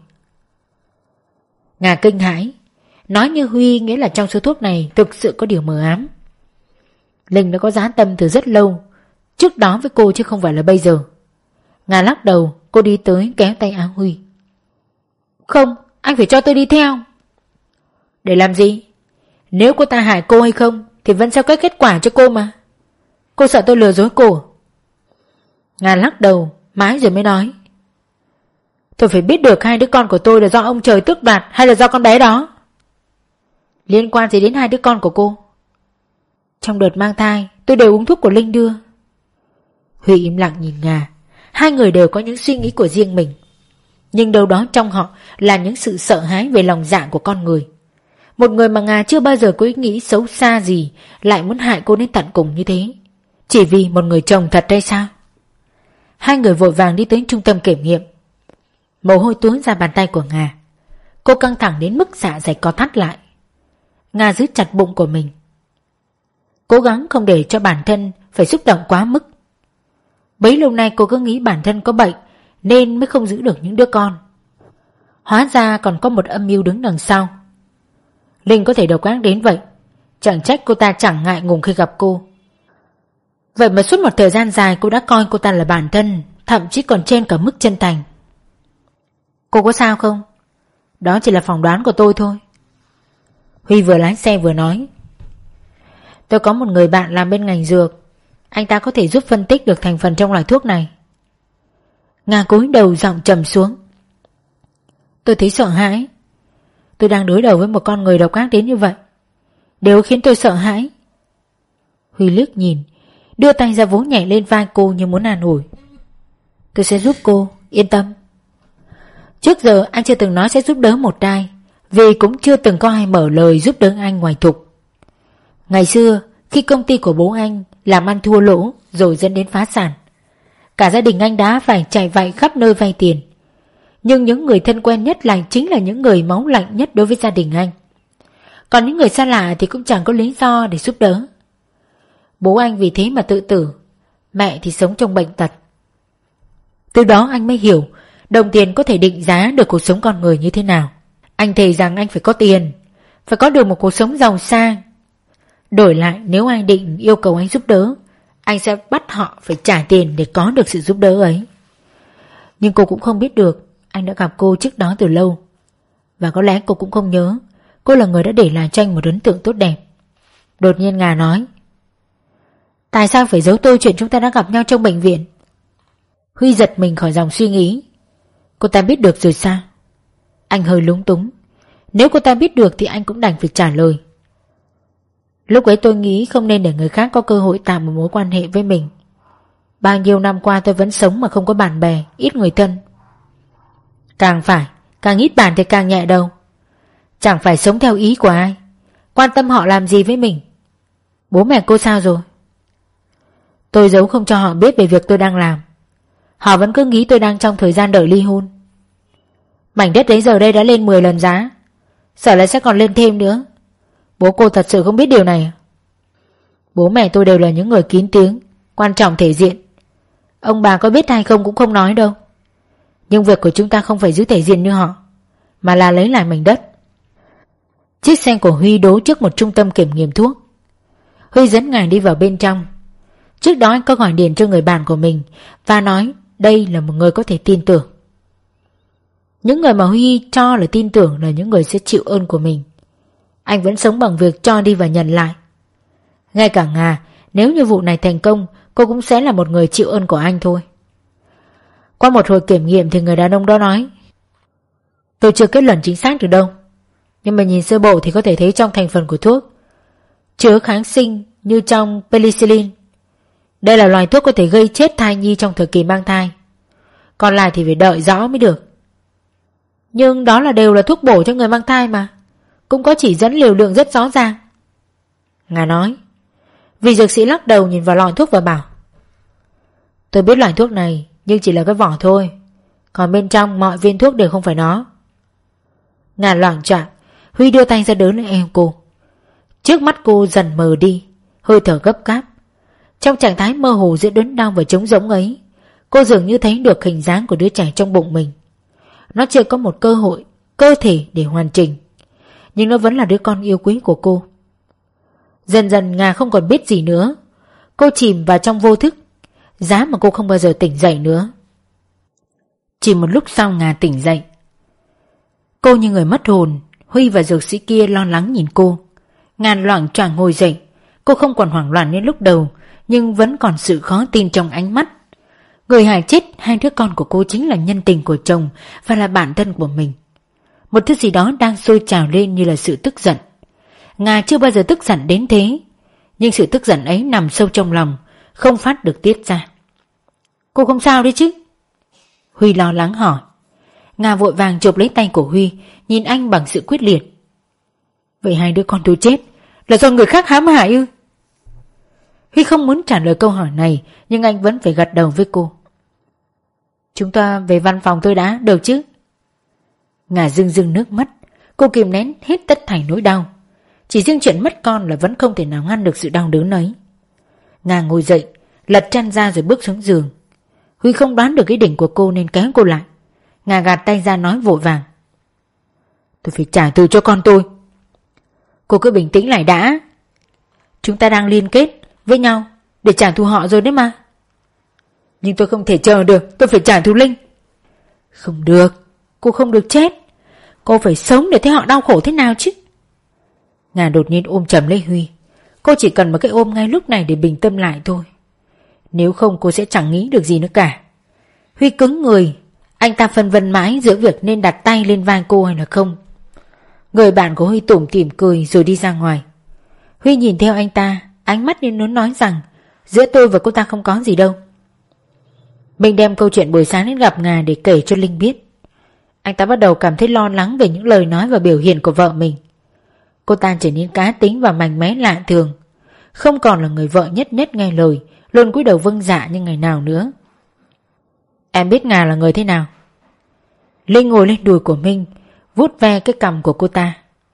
S1: Ngà kinh hãi. Nói như Huy nghĩa là trong số thuốc này thực sự có điều mờ ám. Linh đã có dã tâm từ rất lâu, trước đó với cô chứ không phải là bây giờ. Ngà lắc đầu. Cô đi tới kéo tay áo Huy. Không, anh phải cho tôi đi theo. Để làm gì? Nếu cô ta hại cô hay không thì vẫn sẽ có kết quả cho cô mà. Cô sợ tôi lừa dối cô? Ngà lắc đầu mãi rồi mới nói: tôi phải biết được 2 đứa con của tôi là do ông trời tước đoạt hay là do con bé đó. Liên quan gì đến 2 đứa con của cô? Trong đợt mang thai tôi đều uống thuốc của Linh đưa. Huy im lặng nhìn Ngà. 2 người đều có những suy nghĩ của riêng mình, nhưng đâu đó trong họ là những sự sợ hãi về lòng dạ của con người. Một người mà Ngà chưa bao giờ có ý nghĩ xấu xa gì lại muốn hại cô đến tận cùng như thế, chỉ vì một người chồng thật hay sao? 2 người vội vàng đi tới trung tâm kiểm nghiệm. Mồ hôi túa ra bàn tay của Ngà. Cô căng thẳng đến mức dạ dày co thắt lại. Ngà giữ chặt bụng của mình, cố gắng không để cho bản thân phải xúc động quá mức. Bấy lâu nay cô cứ nghĩ bản thân có bệnh nên mới không giữ được những đứa con. Hóa ra còn có một âm mưu đứng đằng sau. Linh có thể độc ác đến vậy, chẳng trách cô ta chẳng ngại ngùng khi gặp cô. Vậy mà suốt một thời gian dài cô đã coi cô ta là bản thân, thậm chí còn trên cả mức chân thành. Cô có sao không? Đó chỉ là phỏng đoán của tôi thôi. Huy vừa lái xe vừa nói: tôi có một người bạn làm bên ngành dược, anh ta có thể giúp phân tích được thành phần trong loại thuốc này. Nga cúi đầu giọng trầm xuống. Tôi thấy sợ hãi. Tôi đang đối đầu với một con người độc ác đến như vậy. Điều khiến tôi sợ hãi. Huy liếc nhìn, đưa tay ra vỗ nhẹ lên vai cô như muốn an ủi. Tôi sẽ giúp cô, yên tâm. Trước giờ anh chưa từng nói sẽ giúp đỡ một ai, vì cũng chưa từng có ai mở lời giúp đỡ anh ngoài Thục. Ngày xưa, khi công ty của bố anh làm ăn thua lỗ rồi dẫn đến phá sản, cả gia đình anh đã phải chạy vạy khắp nơi vay tiền. Nhưng những người thân quen nhất lại chính là những người máu lạnh nhất đối với gia đình anh. Còn những người xa lạ thì cũng chẳng có lý do để giúp đỡ. Bố anh vì thế mà tự tử, mẹ thì sống trong bệnh tật. Từ đó anh mới hiểu đồng tiền có thể định giá được cuộc sống con người như thế nào. Anh thề rằng anh phải có tiền, phải có được một cuộc sống giàu sang. Đổi lại nếu ai định yêu cầu anh giúp đỡ, anh sẽ bắt họ phải trả tiền để có được sự giúp đỡ ấy. Nhưng cô cũng không biết được anh đã gặp cô trước đó từ lâu. Và có lẽ cô cũng không nhớ cô là người đã để lại cho anh một ấn tượng tốt đẹp. Đột nhiên Ngà nói: tại sao phải giấu tôi chuyện chúng ta đã gặp nhau trong bệnh viện? Huy giật mình khỏi dòng suy nghĩ. Cô ta biết được rồi sao? Anh hơi lúng túng. Nếu cô ta biết được thì anh cũng đành phải trả lời. Lúc ấy tôi nghĩ không nên để người khác có cơ hội tạo một mối quan hệ với mình. Bao nhiêu năm qua tôi vẫn sống mà không có bạn bè, ít người thân. Càng phải, càng ít bạn thì càng nhẹ đầu. Chẳng phải sống theo ý của ai, quan tâm họ làm gì với mình. Bố mẹ cô sao rồi? Tôi giấu không cho họ biết về việc tôi đang làm. Họ vẫn cứ nghĩ tôi đang trong thời gian đợi ly hôn. Mảnh đất đấy giờ đây đã lên 10 lần giá, sợ là sẽ còn lên thêm nữa. Bố cô thật sự không biết điều này à? Bố mẹ tôi đều là những người kín tiếng, quan trọng thể diện. Ông bà có biết hay không cũng không nói đâu. Nhưng việc của chúng ta không phải giữ thể diện như họ, mà là lấy lại mảnh đất. Chiếc xe của Huy đỗ trước một trung tâm kiểm nghiệm thuốc. Huy dẫn Ngà đi vào bên trong. Trước đó anh có gọi điện cho người bạn của mình và nói đây là một người có thể tin tưởng. Những người mà Huy cho là tin tưởng là những người sẽ chịu ơn của mình. Anh vẫn sống bằng việc cho đi và nhận lại. Ngay cả Ngà, nếu như vụ này thành công, cô cũng sẽ là một người chịu ơn của anh thôi. Qua một hồi kiểm nghiệm thì người đàn ông đó nói: tôi chưa kết luận chính xác được đâu, nhưng mà nhìn sơ bộ thì có thể thấy trong thành phần của thuốc chứa kháng sinh như trong penicillin. Đây là loài thuốc có thể gây chết thai nhi trong thời kỳ mang thai. Còn lại thì phải đợi rõ mới được. Nhưng đó đều là thuốc bổ cho người mang thai mà, cũng có chỉ dẫn liều lượng rất rõ ràng, Ngà nói. Vị dược sĩ lắc đầu nhìn vào lọ thuốc và bảo: tôi biết loại thuốc này, nhưng chỉ là cái vỏ thôi, còn bên trong mọi viên thuốc đều không phải nó. Ngà loạng choạng. Huy đưa tay ra đỡ lấy eo cô. Trước mắt cô dần mờ đi, hơi thở gấp gáp. Trong trạng thái mơ hồ giữa đớn đau và trống rỗng ấy, cô dường như thấy được hình dáng của đứa trẻ trong bụng mình. Nó chưa có một cơ hội, cơ thể để hoàn chỉnh, nhưng nó vẫn là đứa con yêu quý của cô. Dần dần Ngà không còn biết gì nữa. Cô chìm vào trong vô thức, giá mà cô không bao giờ tỉnh dậy nữa. Chỉ một lúc sau Ngà tỉnh dậy. Cô như người mất hồn. Huy và dược sĩ kia lo lắng nhìn cô. Ngà loạng choạng ngồi dậy. Cô không còn hoảng loạn như lúc đầu, nhưng vẫn còn sự khó tin trong ánh mắt. Người hại chết hai đứa con của cô chính là nhân tình của chồng và là bản thân của mình. Một thứ gì đó đang sôi trào lên như là sự tức giận. Ngà chưa bao giờ tức giận đến thế, nhưng sự tức giận ấy nằm sâu trong lòng, không phát được tiết ra. Cô không sao đấy chứ? Huy lo lắng hỏi. Ngà vội vàng chụp lấy tay của Huy, nhìn anh bằng sự quyết liệt. Vậy hai đứa con tôi chết là do người khác hãm hại ư? Huy không muốn trả lời câu hỏi này, nhưng anh vẫn phải gật đầu với cô. Chúng ta về văn phòng tôi đã, được chứ? Ngà rưng rưng nước mắt. Cô kìm nén hết tất thảy nỗi đau. Chỉ riêng chuyện mất con là vẫn không thể nào ngăn được sự đau đớn ấy. Ngà ngồi dậy, lật chăn ra rồi bước xuống giường. Huy không đoán được ý định của cô nên kéo cô lại. Ngà gạt tay ra nói vội vàng: tôi phải trả thù cho con tôi. Cô cứ bình tĩnh lại đã. Chúng ta đang liên kết với nhau để trả thù họ rồi đấy mà. Nhưng tôi không thể chờ được, tôi phải trả thù Linh. Không được, cô không được chết. Cô phải sống để thấy họ đau khổ thế nào chứ. Ngà đột nhiên ôm chầm lấy Huy. Cô chỉ cần một cái ôm ngay lúc này để bình tâm lại thôi. Nếu không cô sẽ chẳng nghĩ được gì nữa cả. Huy cứng người. Anh ta phân vân mãi giữa việc nên đặt tay lên vai cô hay là không. Người bạn của Huy tủm tỉm cười rồi đi ra ngoài. Huy nhìn theo anh ta, ánh mắt như muốn nói rằng giữa tôi và cô ta không có gì đâu. Mình đem câu chuyện buổi sáng đến gặp Ngà để kể cho Linh biết. Anh ta bắt đầu cảm thấy lo lắng về những lời nói và biểu hiện của vợ mình. Cô ta trở nên cá tính và mạnh mẽ lạ thường, không còn là người vợ nhất nhất nghe lời, luôn cúi đầu vâng dạ như ngày nào nữa. Em biết Ngà là người thế nào? Linh ngồi lên đùi của Minh, vuốt ve cái cằm của cô ta.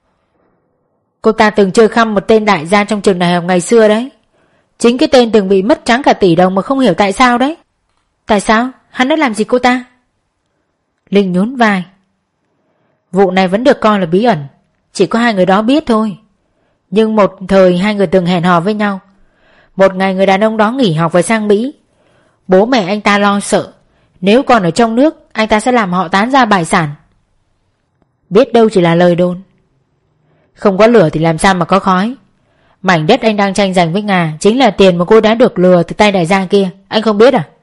S1: Cô ta từng chơi khăm một tên đại gia trong trường đại học ngày xưa đấy. Chính cái tên từng bị mất trắng cả tỷ đồng mà không hiểu tại sao đấy. Tại sao? Hắn đã làm gì cô ta? Linh nhún vai. Vụ này vẫn được coi là bí ẩn, chỉ có hai người đó biết thôi. Nhưng một thời hai người từng hẹn hò với nhau. Một ngày người đàn ông đó nghỉ học và sang Mỹ. Bố mẹ anh ta lo sợ nếu còn ở trong nước anh ta sẽ làm họ tán ra bại sản. Biết đâu chỉ là lời đồn. Không có lửa thì làm sao mà có khói. Mảnh đất anh đang tranh giành với Ngà chính là tiền mà cô đã được lừa từ tay đại gia kia. Anh không biết à?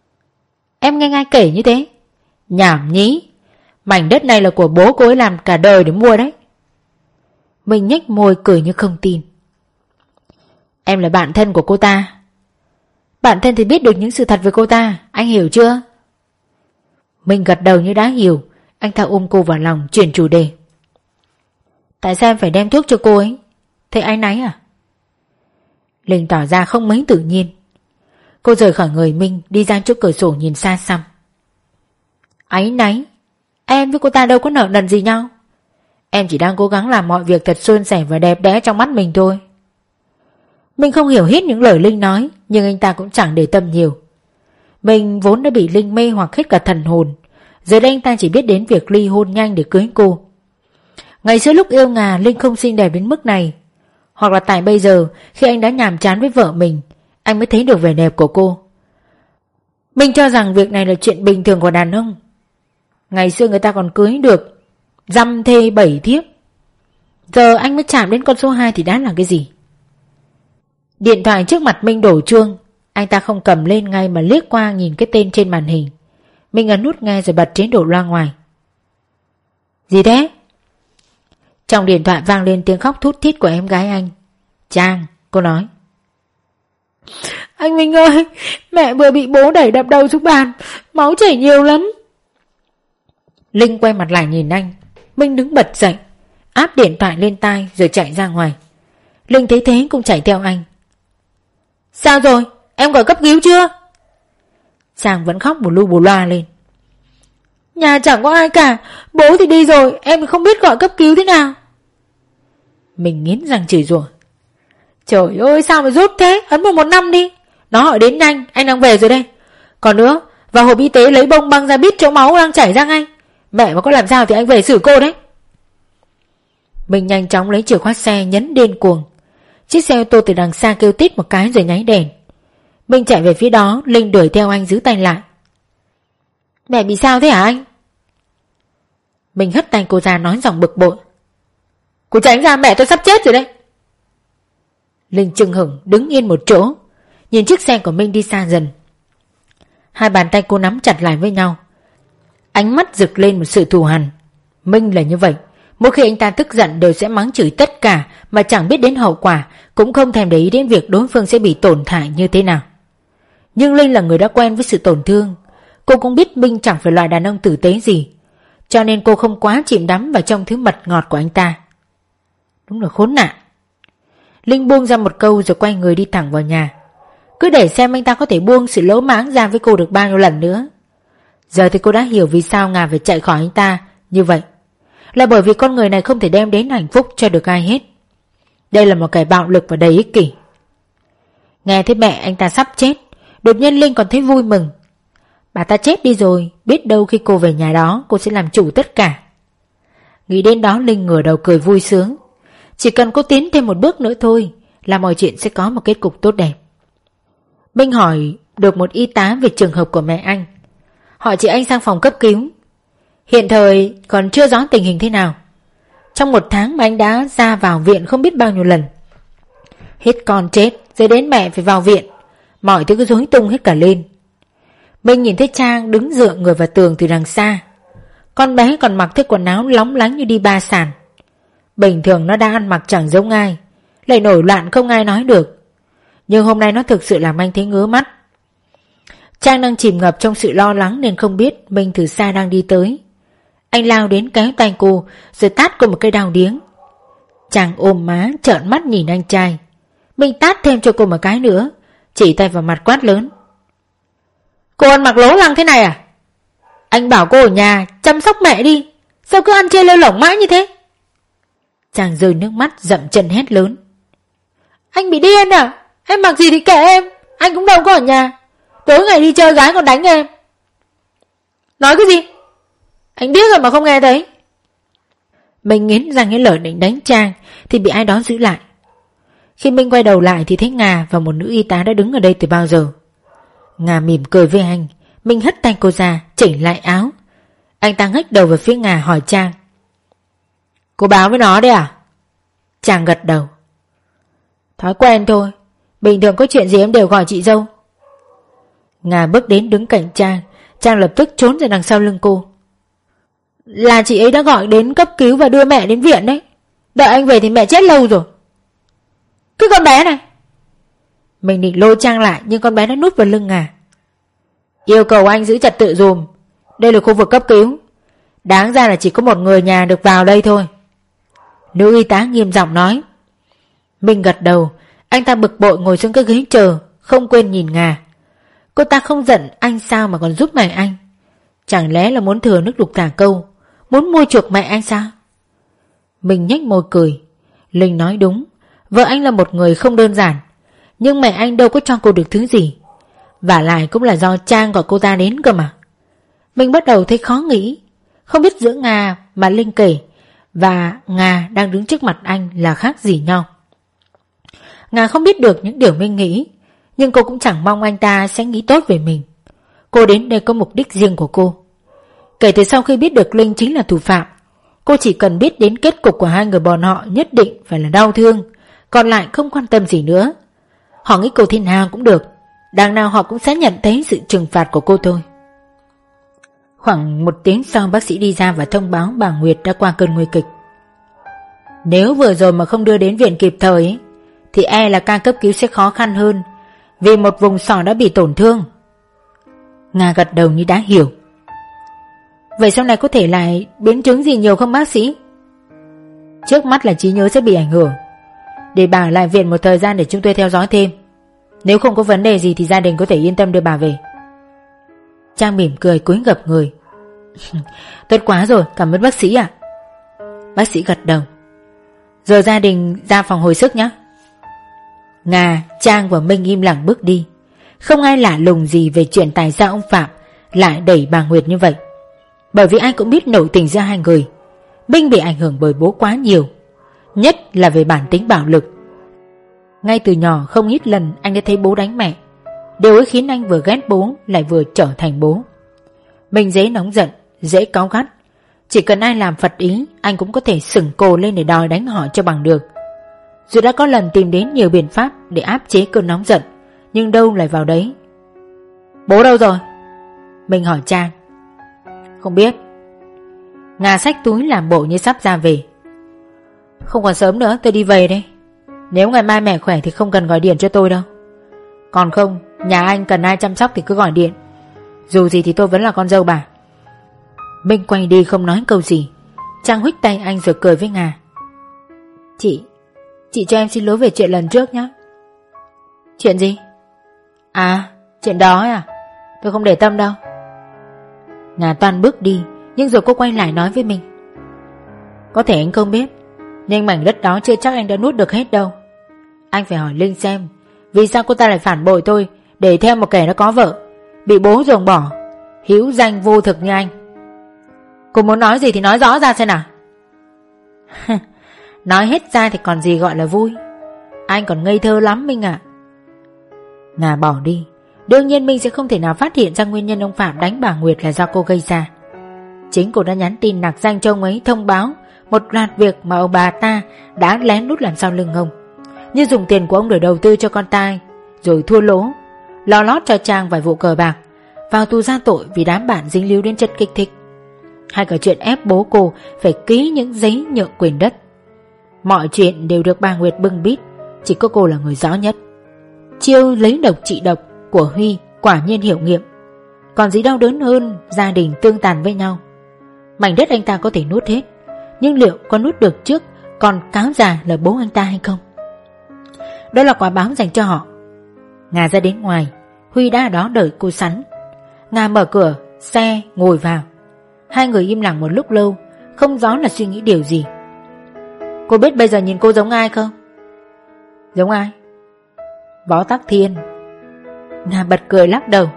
S1: Em nghe ai kể như thế? Nhảm nhí. Mảnh đất này là của bố cô ấy làm cả đời để mua đấy. Mình nhếch môi cười như không tin. Em là bạn thân của cô ta. Bạn thân thì biết được những sự thật về cô ta, anh hiểu chưa? Mình gật đầu như đã hiểu. Anh ta ôm cô vào lòng, chuyển chủ đề. Tại sao em phải đem thuốc cho cô ấy? Thế áy náy à? Linh tỏ ra không mấy tự nhiên. Cô rời khỏi người Minh, đi ra trước cửa sổ nhìn xa xăm. Áy náy? Em với cô ta đâu có nợ nần gì nhau. Em chỉ đang cố gắng làm mọi việc thật suôn sẻ và đẹp đẽ trong mắt mình thôi. Mình không hiểu hết những lời Linh nói, nhưng anh ta cũng chẳng để tâm nhiều. Mình vốn đã bị Linh mê hoặc hết cả thần hồn. Giờ đây anh ta chỉ biết đến việc ly hôn nhanh để cưới cô. Ngày xưa lúc yêu Ngà, Linh không xinh đẹp đến mức này. Hoặc là tại bây giờ khi anh đã nhàm chán với vợ mình, anh mới thấy được vẻ đẹp của cô. Mình cho rằng việc này là chuyện bình thường của đàn ông. Ngày xưa người ta còn cưới được dăm thê 7 thiếp. Giờ anh mới chạm đến con số 2 thì đã là cái gì? Điện thoại trước mặt Minh đổ chuông. Anh ta không cầm lên ngay mà liếc qua nhìn cái tên trên màn hình. Minh ấn nút nghe rồi bật chế độ loa ngoài. Gì thế? Trong điện thoại vang lên tiếng khóc thút thít của em gái anh. Trang, cô nói. Anh Minh ơi, mẹ vừa bị bố đẩy đập đầu xuống bàn, máu chảy nhiều lắm. Linh quay mặt lại nhìn anh. Minh đứng bật dậy, áp điện thoại lên tai rồi chạy ra ngoài. Linh thấy thế cũng chạy theo anh. Sao rồi? Em gọi cấp cứu chưa? Trang vẫn khóc bù lu bù loa lên. Nhà chẳng có ai cả, bố thì đi rồi, em không biết gọi cấp cứu thế nào. Mình nghiến răng chửi rủa. Trời ơi, sao mà rút thế? Ấn 115 đi. Nó hỏi đến nhanh, anh đang về rồi đây. Còn nữa, vào hộp y tế lấy bông băng ra bít chỗ máu đang chảy ra ngay. Mẹ mà có làm sao thì anh về xử cô đấy. Mình nhanh chóng lấy chìa khóa xe nhấn điên cuồng. Chiếc xe ô tô từ đằng xa kêu tít một cái rồi nháy đèn. Mình chạy về phía đó, Linh đuổi theo anh giữ tay lại. Mẹ bị sao thế hả anh? Mình hất tay cô ra nói giọng bực bội. Cô tránh ra, mẹ tôi sắp chết rồi đấy. Linh chưng hửng đứng yên một chỗ, nhìn chiếc xe của Minh đi xa dần. Hai bàn tay cô nắm chặt lại với nhau, ánh mắt rực lên một sự thù hằn. Minh là như vậy, mỗi khi anh ta tức giận đều sẽ mắng chửi tất cả mà chẳng biết đến hậu quả, cũng không thèm để ý đến việc đối phương sẽ bị tổn hại như thế nào. Nhưng Linh là người đã quen với sự tổn thương. Cô cũng biết Minh chẳng phải loại đàn ông tử tế gì, cho nên cô không quá chìm đắm vào trong thứ mật ngọt của anh ta. Đúng là khốn nạn. Linh buông ra một câu rồi quay người đi thẳng vào nhà. Cứ để xem anh ta có thể buông sự lỗ mãng ra với cô được bao nhiêu lần nữa. Giờ thì cô đã hiểu vì sao Ngà phải chạy khỏi anh ta như vậy. Là bởi vì con người này không thể đem đến hạnh phúc cho được ai hết. Đây là một kẻ bạo lực và đầy ích kỷ. Nghe thấy mẹ anh ta sắp chết, đột nhiên Linh còn thấy vui mừng. Bà ta chết đi rồi, biết đâu khi cô về nhà đó cô sẽ làm chủ tất cả. Nghĩ đến đó Linh ngửa đầu cười vui sướng. Chỉ cần cô tiến thêm một bước nữa thôi là mọi chuyện sẽ có một kết cục tốt đẹp. Minh hỏi được một y tá về trường hợp của mẹ anh. Họ chị anh sang phòng cấp cứu. Hiện thời còn chưa rõ tình hình thế nào. Trong 1 tháng mà anh đã ra vào viện không biết bao nhiêu lần. Hết con chết rồi đến mẹ phải vào viện. Mọi thứ cứ rối tung hết cả lên. Minh nhìn thấy Trang đứng dựa người vào tường từ đằng xa. Con bé còn mặc cái quần áo lóng lánh như đi ba sàn. Bình thường nó đã ăn mặc chẳng giống ai, lại nổi loạn không ai nói được. Nhưng hôm nay nó thực sự làm anh thấy ngứa mắt. Trang đang chìm ngập trong sự lo lắng nên không biết Minh từ xa đang đi tới. Anh lao đến kéo tay cô rồi tát cô một cây đao điếng. Trang ôm má trợn mắt nhìn anh trai. Minh tát thêm cho cô một cái nữa, chỉ tay vào mặt quát lớn. Cô ăn mặc lố lăng thế này à? Anh bảo cô ở nhà chăm sóc mẹ đi, sao cứ ăn chơi lêu lỏng mãi như thế? Chàng rơi nước mắt dậm chân hét lớn. Anh bị điên à? Em mặc gì thì kệ em, anh cũng đâu có ở nhà. Tối ngày đi chơi gái còn đánh em. Nói cái gì? Anh biết rồi mà không nghe thấy. Mình nghiến răng cái lời định đánh Trang thì bị ai đó giữ lại. Khi Minh quay đầu lại thì thấy Ngà và một nữ y tá đã đứng ở đây từ bao giờ. Ngà mỉm cười với anh. Minh hất tay cô ra chỉnh lại áo. Anh ta ngách đầu về phía Ngà hỏi Trang. Cô báo với nó đấy à? Trang gật đầu. Thói quen thôi, bình thường có chuyện gì em đều gọi chị dâu. Ngà bước đến đứng cạnh Trang. Trang lập tức trốn ra đằng sau lưng cô. Là chị ấy đã gọi đến cấp cứu và đưa mẹ đến viện đấy. Đợi anh về thì mẹ chết lâu rồi. Cái con bé này. Mình định lôi Trang lại nhưng con bé đã núp vào lưng Ngà. Yêu cầu anh giữ trật tự dùm. Đây là khu vực cấp cứu. Đáng ra là chỉ có một người nhà được vào đây thôi. Nữ y tá nghiêm giọng nói. Mình gật đầu. Anh ta bực bội ngồi xuống cái ghế chờ, không quên nhìn Ngà. Cô ta không giận anh sao mà còn giúp mẹ anh? Chẳng lẽ là muốn thừa nước đục thả câu, muốn mua chuộc mẹ anh sao? Mình nhếch môi cười. Linh nói đúng, vợ anh là một người không đơn giản, nhưng mẹ anh đâu có cho cô được thứ gì. Vả lại cũng là do Trang gọi cô ta đến cơ mà. Mình bắt đầu thấy khó nghĩ. Không biết giữa Ngà mà Linh kể và Ngà đang đứng trước mặt anh là khác gì nhau. Nga không biết được những điều Minh nghĩ, nhưng cô cũng chẳng mong anh ta sẽ nghĩ tốt về mình. Cô đến đây có mục đích riêng của cô. Kể từ sau khi biết được Linh chính là thủ phạm, cô chỉ cần biết đến kết cục của hai người bọn họ nhất định phải là đau thương, còn lại không quan tâm gì nữa. Họ nghĩ cô thế nào cũng được, đằng nào họ cũng sẽ nhận thấy sự trừng phạt của cô thôi. Khoảng 1 tiếng sau, bác sĩ đi ra và thông báo bà Nguyệt đã qua cơn nguy kịch. Nếu vừa rồi mà không đưa đến viện kịp thời ấy, thì e là ca cấp cứu sẽ khó khăn hơn, vì một vùng sọ đã bị tổn thương. Nga gật đầu như đã hiểu. Vậy sau này có thể lại biến chứng gì nhiều không bác sĩ? Trước mắt là trí nhớ sẽ bị ảnh hưởng. Để bà ở lại viện một thời gian để chúng tôi theo dõi thêm. Nếu không có vấn đề gì thì gia đình có thể yên tâm đưa bà về. Trang mỉm cười cúi gập người. Tốt quá rồi, cảm ơn bác sĩ ạ. Bác sĩ gật đầu. Giờ gia đình ra phòng hồi sức nhé. Nga, Trang và Minh im lặng bước đi. Không ai lạ lùng gì về chuyện tại sao ông Phạm lại đẩy bà Nguyệt như vậy. Bởi vì ai cũng biết nội tình giữa hai người. Minh bị ảnh hưởng bởi bố quá nhiều, nhất là về bản tính bạo lực. Ngay từ nhỏ không ít lần anh đã thấy bố đánh mẹ. Điều ấy khiến anh vừa ghét bố lại vừa trở thành bố. Minh dễ nóng giận, dễ cáu gắt. Chỉ cần ai làm phật ý, anh cũng có thể sửng cồ lên để đòi đánh họ cho bằng được. Dù đã có lần tìm đến nhiều biện pháp để áp chế cơn nóng giận, nhưng đâu lại vào đấy. Bố đâu rồi? Minh hỏi Trang. Không biết. Nga xách túi làm bộ như sắp ra về. Không còn sớm nữa, tôi đi về đây. Nếu ngày mai mẹ khỏe thì không cần gọi điện cho tôi đâu. Còn không, nhà anh cần ai chăm sóc thì cứ gọi điện. Dù gì thì tôi vẫn là con dâu bà. Minh quay đi không nói câu gì. Trang huých tay anh rồi cười với Nga. Chị cho em xin lỗi về chuyện lần trước nhé. Chuyện gì? À, chuyện đó à? Tôi không để tâm đâu. Nga toan bước đi, nhưng rồi cô quay lại nói với mình. Có thể anh không biết, nhưng mảnh đất đó chưa chắc anh đã nuốt được hết đâu. Anh phải hỏi Linh xem vì sao cô ta lại phản bội tôi để theo một kẻ đã có vợ, bị bố ruồng bỏ, hữu danh vô thực như anh. Cô muốn nói gì thì nói rõ ra xem nào. Nói hết ra thì còn gì gọi là vui. Anh còn ngây thơ lắm Minh ạ. Nga bỏ đi. Đương nhiên Minh sẽ không thể nào phát hiện ra nguyên nhân ông Phạm đánh bà Nguyệt là do cô gây ra. Chính cô đã nhắn tin nặc danh cho ông ấy thông báo một loạt việc mà ông bà ta đã lén lút làm sau lưng ông, như dùng tiền của ông để đầu tư cho con trai rồi thua lỗ, lo lót cho Trang vài vụ cờ bạc, vào tù ra tội vì đám bạn dính líu đến chất kích thích, hay cả chuyện ép bố cô phải ký những giấy nhượng quyền đất. Mọi chuyện đều được bà Nguyệt bưng bít, chỉ có cô là người rõ nhất. Chiêu lấy độc trị độc của Huy quả nhiên hiệu nghiệm. Còn gì đau đớn hơn gia đình tương tàn với nhau. Mảnh đất anh ta có thể nuốt hết, nhưng liệu có nuốt được trước còn cáo già là bố anh ta hay không? Đó là quả báo dành cho họ. Nga ra đến ngoài, Huy đã ở đó đợi cô sẵn. Nga mở cửa xe ngồi vào. Hai người im lặng một lúc lâu, không rõ là suy nghĩ điều gì. Cô biết bây giờ nhìn cô giống ai không? Giống ai? Võ Tắc Thiên. Nga bật cười lắc đầu.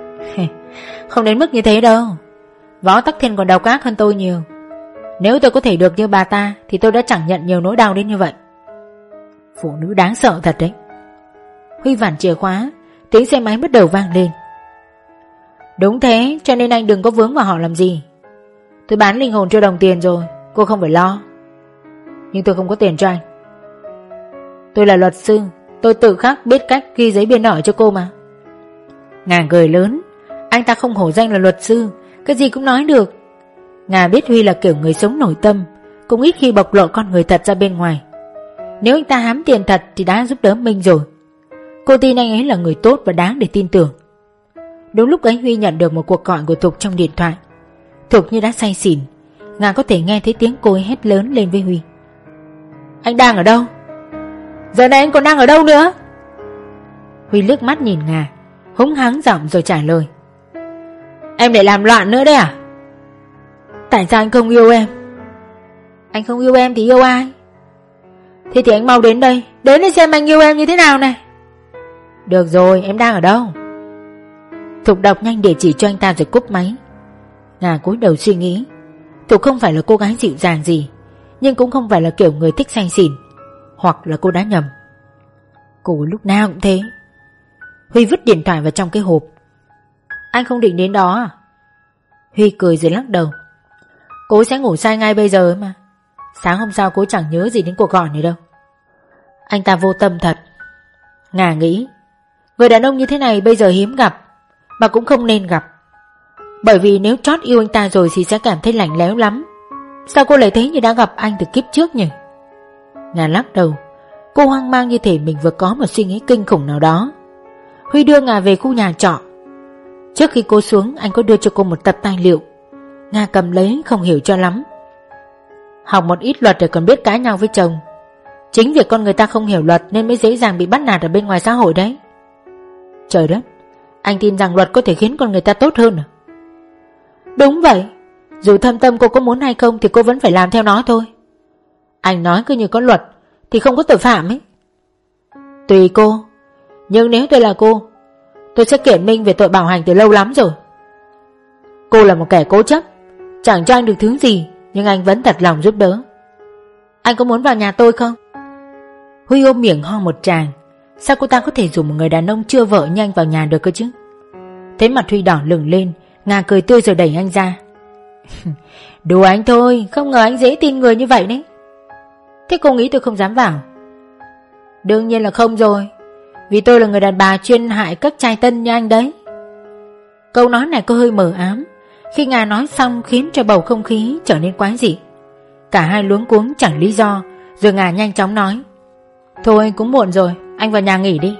S1: Không đến mức như thế đâu. Võ Tắc Thiên còn độc ác hơn tôi nhiều. Nếu tôi có thể được như bà ta thì tôi đã chẳng nhận nhiều nỗi đau đến như vậy. Phụ nữ đáng sợ thật đấy. Huy vặn chìa khóa, tiếng xe máy bắt đầu vang lên. Đúng thế, cho nên anh đừng có vướng vào họ làm gì. Tôi bán linh hồn cho đồng tiền rồi, cô không phải lo. Nhưng tôi không có tiền cho anh. Tôi là luật sư, tôi tự khắc biết cách ghi giấy biên nợ cho cô mà. Nga cười lớn. Anh ta không hổ danh là luật sư, cái gì cũng nói được. Nga biết Huy là kiểu người sống nội tâm, cũng ít khi bộc lộ con người thật ra bên ngoài. Nếu anh ta hám tiền thật thì đã giúp đỡ Minh rồi. Cô tin anh ấy là người tốt và đáng để tin tưởng. Đúng lúc ấy Huy nhận được một cuộc gọi của Thục trong điện thoại. Thục như đã say xỉn. Nga có thể nghe thấy tiếng cô ấy hét lớn lên với Huy. Anh đang ở đâu? Giờ này anh còn đang ở đâu nữa? Huy liếc mắt nhìn Nga, húng hắng giọng rồi trả lời. Em lại làm loạn nữa đấy à? Tại sao anh không yêu em? Anh không yêu em thì yêu ai? Thế thì anh mau đến đây, đến đây xem anh yêu em như thế nào này. Được rồi, em đang ở đâu? Thục đọc nhanh địa chỉ cho anh ta rồi cúp máy. Nga cúi đầu suy nghĩ. Thục không phải là cô gái dịu dàng gì, nhưng cũng không phải là kiểu người thích say xỉn. Hoặc là cô đã nhầm. Cô lúc nào cũng thế. Huy vứt điện thoại vào trong cái hộp. Anh không định đến đó à? Huy cười rồi lắc đầu. Cô sẽ ngủ say ngay bây giờ mà. Sáng hôm sau cô chẳng nhớ gì đến cuộc gọi này đâu. Anh ta vô tâm thật. Nga nghĩ, người đàn ông như thế này bây giờ hiếm gặp, mà cũng không nên gặp. Bởi vì nếu trót yêu anh ta rồi thì sẽ cảm thấy lạnh lẽo lắm. Sao cô lại thấy như đã gặp anh từ kiếp trước nhỉ? Nga lắc đầu. Cô hoang mang như thể mình vừa có một suy nghĩ kinh khủng nào đó. Huy đưa Nga về khu nhà trọ. Trước khi cô xuống, anh có đưa cho cô một tập tài liệu. Nga cầm lấy không hiểu cho lắm. Học một ít luật để còn biết cãi nhau với chồng. Chính vì con người ta không hiểu luật nên mới dễ dàng bị bắt nạt ở bên ngoài xã hội đấy. Trời đất, anh tin rằng luật có thể khiến con người ta tốt hơn à? Đúng vậy. Dù thâm tâm cô có muốn hay không thì cô vẫn phải làm theo nó thôi. Anh nói cứ như có luật thì không có tội phạm ấy. Tùy cô. Nhưng nếu tôi là cô, tôi sẽ kiện Minh về tội bạo hành từ lâu lắm rồi. Cô là một kẻ cố chấp, chẳng cho anh được thứ gì, nhưng anh vẫn thật lòng giúp đỡ. Anh có muốn vào nhà tôi không? Huy ôm miệng ho một tràng. Sao cô ta có thể dùng một người đàn ông chưa vợ nhanh vào nhà được cơ chứ? Thấy mặt Huy đỏ lửng lên, Nga cười tươi rồi đẩy anh ra. Đùa anh thôi, không ngờ anh dễ tin người như vậy đấy. Thế cô nghĩ tôi không dám vào? Đương nhiên là không rồi. Vì tôi là người đàn bà chuyên hại các trai tân như anh đấy. Câu nói này có hơi mờ ám. Khi Nga nói xong khiến cho bầu không khí trở nên quái dị. Cả hai luống cuống chẳng lý do. Rồi Nga nhanh chóng nói. Thôi cũng muộn rồi, anh vào nhà nghỉ đi.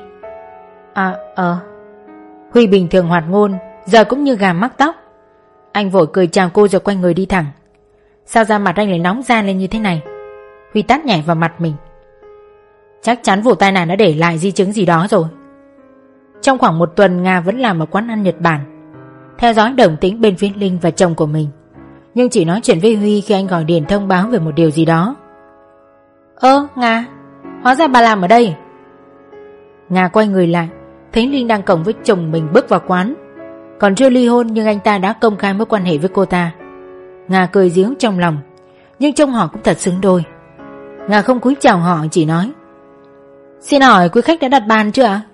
S1: Huy bình thường hoạt ngôn, giờ cũng như gà mắc tóc. Anh vội cười chào cô rồi quay người đi thẳng. Sao da mặt anh lại nóng ra lên như thế này? Huy tát nhẹ vào mặt mình. Chắc chắn vụ tai nạn đã để lại di chứng gì đó rồi. Trong khoảng một tuần Nga vẫn làm ở quán ăn Nhật Bản, theo dõi động tĩnh bên phía Linh và chồng của mình, nhưng chỉ nói chuyện với Huy khi anh gọi điện thông báo về một điều gì đó. Nga, hóa ra bà làm ở đây. Nga quay người lại, thấy Linh đang cùng với chồng mình bước vào quán. Còn chưa ly hôn nhưng anh ta đã công khai mối quan hệ với cô ta. Nga cười giễu trong lòng, nhưng trông họ cũng thật xứng đôi. Nga không cúi chào họ, chỉ nói. Xin hỏi quý khách đã đặt bàn chưa ạ?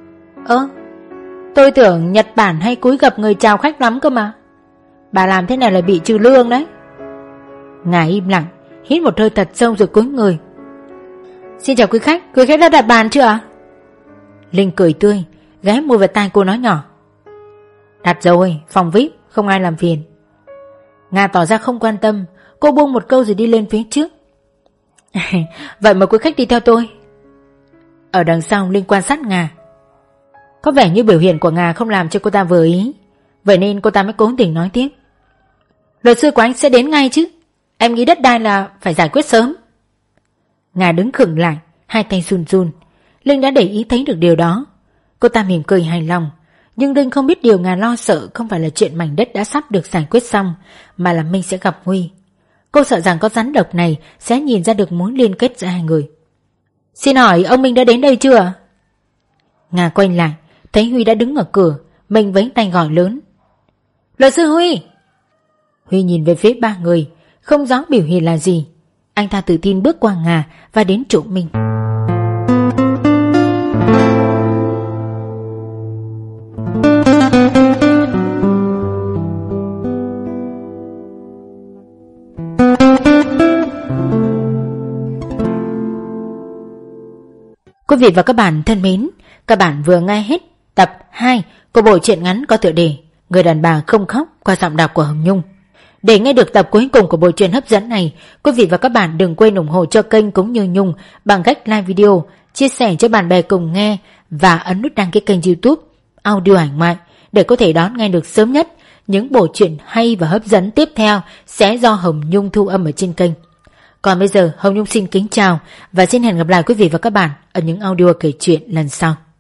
S1: Tôi tưởng Nhật Bản hay cúi gập người chào khách lắm cơ mà. Bà làm thế này là bị trừ lương đấy. Nga im lặng, hít một hơi thật sâu rồi cúi người. Xin chào quý khách đã đặt bàn chưa ạ? Linh cười tươi, ghé môi vào tai cô nói nhỏ. Đặt rồi, phòng VIP, không ai làm phiền. Nga tỏ ra không quan tâm. Cô buông một câu rồi đi lên phía trước. Vậy mời quý khách đi theo tôi. Ở đằng sau Linh quan sát Nga. Có vẻ như biểu hiện của Nga không làm cho cô ta vừa ý. Vậy nên cô ta mới cố tình nói tiếp. Luật sư của anh sẽ đến ngay chứ. Em nghĩ đất đai là phải giải quyết sớm. Nga đứng khựng lại, hai tay run run. Linh đã để ý thấy được điều đó. Cô ta mỉm cười hài lòng. Nhưng Linh không biết điều Nga lo sợ không phải là chuyện mảnh đất đã sắp được giải quyết xong, mà là Minh sẽ gặp Huy. Cô sợ rằng có rắn độc này sẽ nhìn ra được mối liên kết giữa hai người. Xin hỏi ông Minh đã đến đây chưa? Nga quay lại, thấy Huy đã đứng ở cửa. Minh vẫy tay gọi lớn. Luật sư Huy! Huy nhìn về phía ba người, không rõ biểu hiện là gì. Anh ta tự tin bước qua Nga và đến chỗ Minh. Quý vị và các bạn thân mến, các bạn vừa nghe hết tập 2 của bộ truyện ngắn có tựa đề Người đàn bà không khóc qua giọng đọc của Hồng Nhung. Để nghe được tập cuối cùng của bộ truyện hấp dẫn này, quý vị và các bạn đừng quên ủng hộ cho kênh cũng như Nhung bằng cách like video, chia sẻ cho bạn bè cùng nghe và ấn nút đăng ký kênh YouTube Audio Hải Ngoại để có thể đón nghe được sớm nhất những bộ truyện hay và hấp dẫn tiếp theo sẽ do Hồng Nhung thu âm ở trên kênh. Còn bây giờ Hồng Nhung xin kính chào và xin hẹn gặp lại quý vị và các bạn ở những audio kể chuyện lần sau.